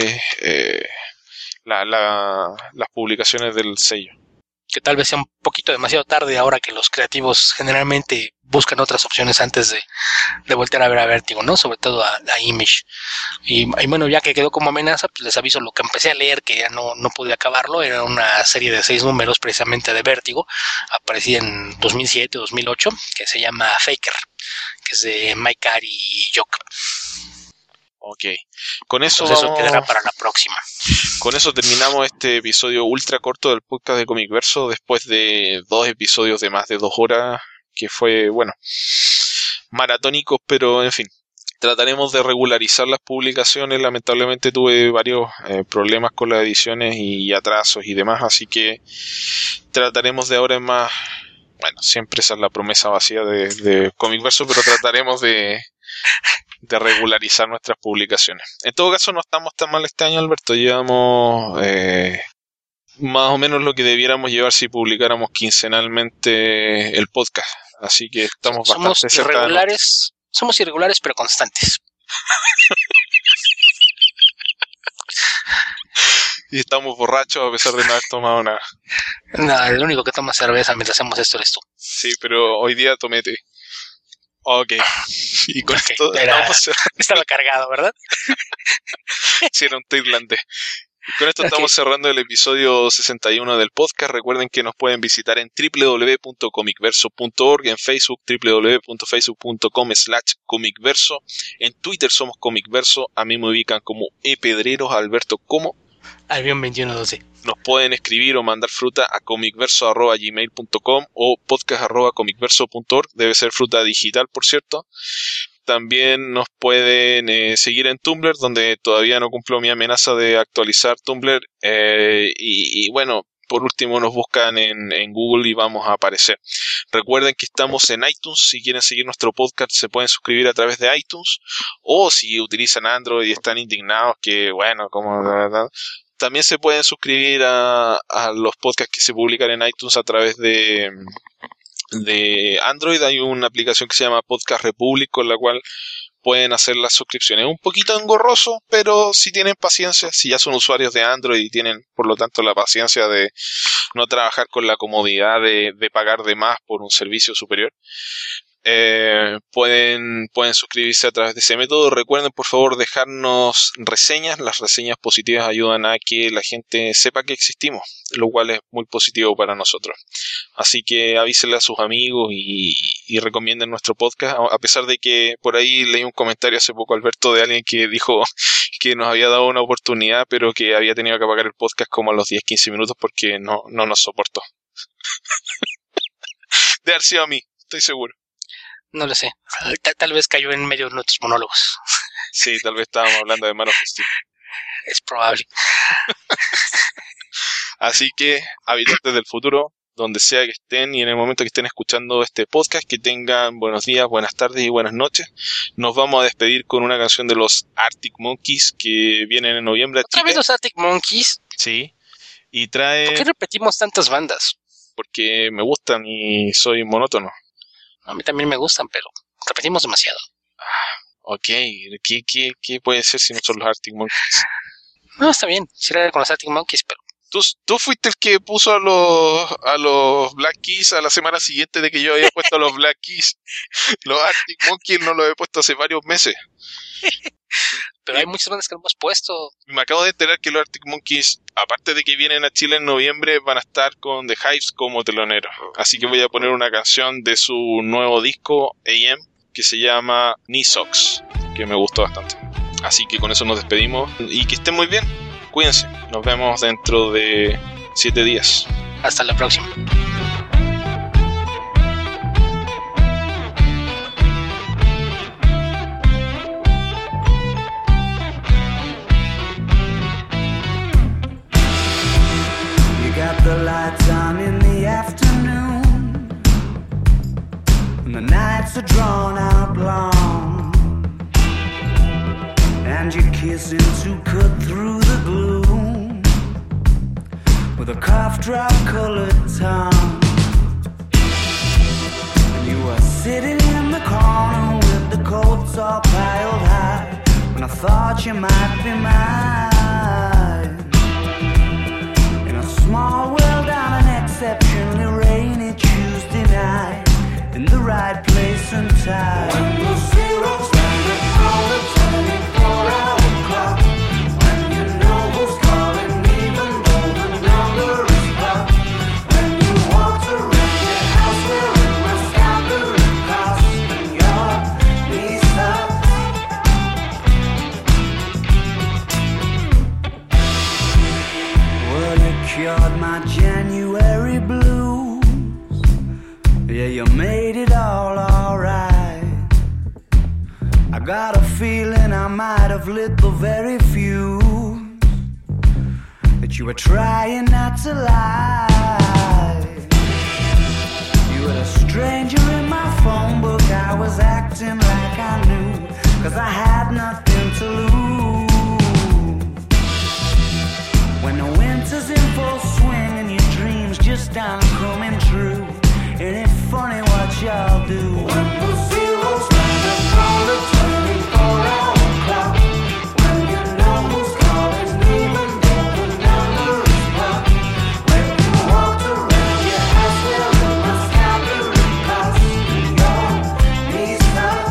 las publicaciones del sello. Que tal vez sea un poquito demasiado tarde ahora que los creativos generalmente buscan otras opciones antes de voltear a ver a Vértigo, ¿no? Sobre todo a Image. Y bueno, ya que quedó como amenaza, pues les aviso lo que empecé a leer, que ya no pude acabarlo. Era una serie de 6 números precisamente de Vértigo. Aparecía en 2007, 2008, que se llama Faker, que es de Mike Carey y Jock. Ok. Con eso Entonces eso quedará para la próxima. Con eso terminamos este episodio ultra corto del podcast de Comic Verso, después de 2 episodios de más de 2 horas, que fue, bueno, maratónicos, pero en fin. Trataremos de regularizar las publicaciones. Lamentablemente tuve varios problemas con las ediciones y atrasos y demás, así que trataremos de ahora en más. Bueno, siempre esa es la promesa vacía de Comic Verso, pero trataremos de regularizar nuestras publicaciones. En todo caso, no estamos tan mal este año, Alberto. Llevamos más o menos lo que debiéramos llevar si publicáramos quincenalmente el podcast. Así que estamos bastante cerca. Somos irregulares pero constantes. Y estamos borrachos a pesar de no haber tomado nada. No, el único que toma cerveza mientras hacemos esto eres tú. Sí, pero hoy día tomé té. Ok. Y con esto estaba cargado, ¿verdad? Sí, era un té irlandés. Y con esto estamos cerrando el episodio 61 del podcast. Recuerden que nos pueden visitar en www.comicverso.org, en Facebook www.facebook.com/comicverso, en Twitter somos comicverso, a mí me ubican como epedreros, a Alberto como Albion 2112. Nos pueden escribir o mandar fruta a comicverso@gmail.com o podcast@comicverso.org, debe ser fruta digital, por cierto. También nos pueden seguir en Tumblr, donde todavía no cumplo mi amenaza de actualizar Tumblr. Y bueno, por último nos buscan en Google y vamos a aparecer. Recuerden que estamos en iTunes. Si quieren seguir nuestro podcast se pueden suscribir a través de iTunes. O si utilizan Android y están indignados que, bueno, como la verdad, también se pueden suscribir a los podcasts que se publican en iTunes a través de Android. Hay una aplicación que se llama Podcast Republic, con la cual pueden hacer las suscripciones. Un poquito engorroso, pero si tienen paciencia, si ya son usuarios de Android y tienen por lo tanto la paciencia de no trabajar con la comodidad de pagar de más por un servicio superior, pueden suscribirse a través de ese método. Recuerden por favor dejarnos reseñas. Las reseñas positivas ayudan a que la gente sepa que existimos, lo cual es muy positivo para nosotros. Así que avísenle a sus amigos y recomienden nuestro podcast, a pesar de que por ahí leí un comentario hace poco, Alberto, de alguien que dijo que nos había dado una oportunidad, pero que había tenido que apagar el podcast como a los 10-15 minutos porque no nos soportó. De haber sido a mí, estoy seguro. No lo sé. Tal vez cayó en medio de nuestros monólogos. Sí, tal vez estábamos hablando de Man of Steel. Es probable. Así que, habitantes del futuro, donde sea que estén y en el momento que estén escuchando este podcast, que tengan buenos días, buenas tardes y buenas noches. Nos vamos a despedir con una canción de los Arctic Monkeys que vienen en noviembre. ¿Otra vez los Arctic Monkeys? Sí. Y trae... ¿Por qué repetimos tantas bandas? Porque me gustan y soy monótono. A mí también me gustan, pero repetimos demasiado. Ok, ¿qué puede ser si no son los Arctic Monkeys? No, está bien, si era con los Arctic Monkeys, pero... Tú fuiste el que puso a los Black Keys a la semana siguiente de que yo había puesto a los Black Keys. Los Arctic Monkeys no los he puesto hace varios meses. Pero hay muchas bandas que no hemos puesto. Me acabo de enterar que los Arctic Monkeys, aparte de que vienen a Chile en noviembre, van a estar con The Hives como teloneros. Así que voy a poner una canción de su nuevo disco, AM, que se llama Knee Socks, que me gustó bastante. Así que con eso nos despedimos y que estén muy bien. Cuídense. Nos vemos dentro de 7 días. Hasta la próxima. The lights on in the afternoon, and the nights are drawn out long, and you're kissing to cut through the gloom with a cough drop colored tongue. And you were sitting in the corner with the coats all piled high, when I thought you might be mine. Small world on an exceptionally rainy Tuesday night, in the right place and time. When the zero's standing on the 24-hour clock, when you know who's calling even though the number is blocked, when you want to rent your house wearing my scattering costs and your knee socks. I got a feeling I might have lit the very few that you were trying not to lie. You were a stranger in my phone book. I was acting like I knew, 'cause I had nothing to lose. When the winter's in full swing and your dreams just aren't coming true, ain't it funny what y'all do? When the zeros stand up on the 24-hour clock, when you know who's calling, even though the number is blocked, when you walked around your house wearing my scalpel cost, your knees up.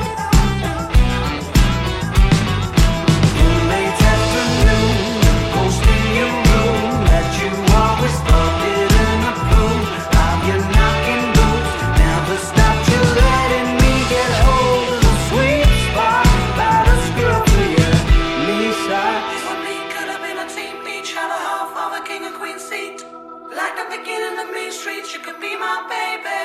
Late afternoon, ghost in your room that you always thought didn't approve of your knocking boots. Never stopped you letting me get hold of the sweet spot by the scruff of your knee socks. You and me could have been a team, each had a half of a king and queen seat. Like the beginning of Main Street, you could be my baby.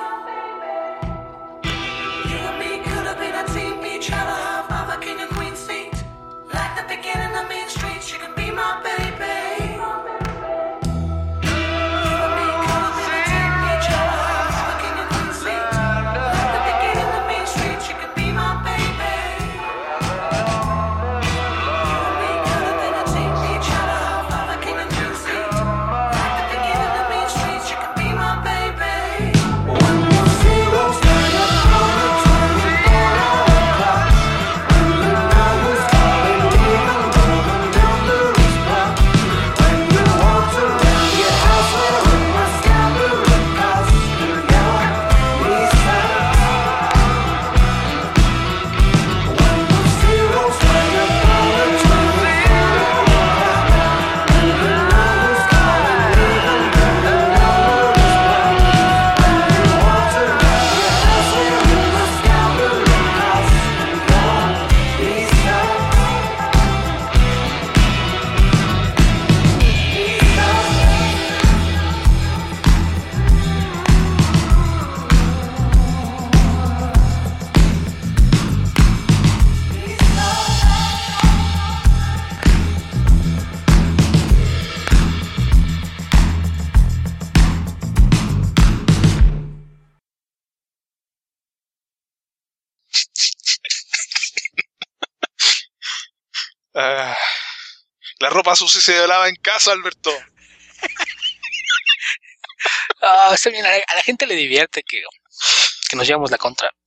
You and me could have been a team, each had a half of a king and queen seat. Like the beginning of Main Street, you could be my baby. You and me could have been a team, each had a half of a king and queen seat. Like the beginning of Main Street, you could be my baby. You and me could have been a team, each had a half of a king and queen seat. Like the beginning of Main Street, you could be my baby. When the zeros stand up on the 24-hour clock, when you know who's calling, even though the number is blocked, when you walked around your house wearing my scalpel cost, your knees socks. When the zeros stand up on the 24-hour clock, when you know who's calling, even though the number is blocked, when you walked around your house wearing my scalpel cost, your knees socks. Ah, la ropa sucia se lava en casa, Alberto. Está bien, a la gente le divierte que nos llevamos la contra.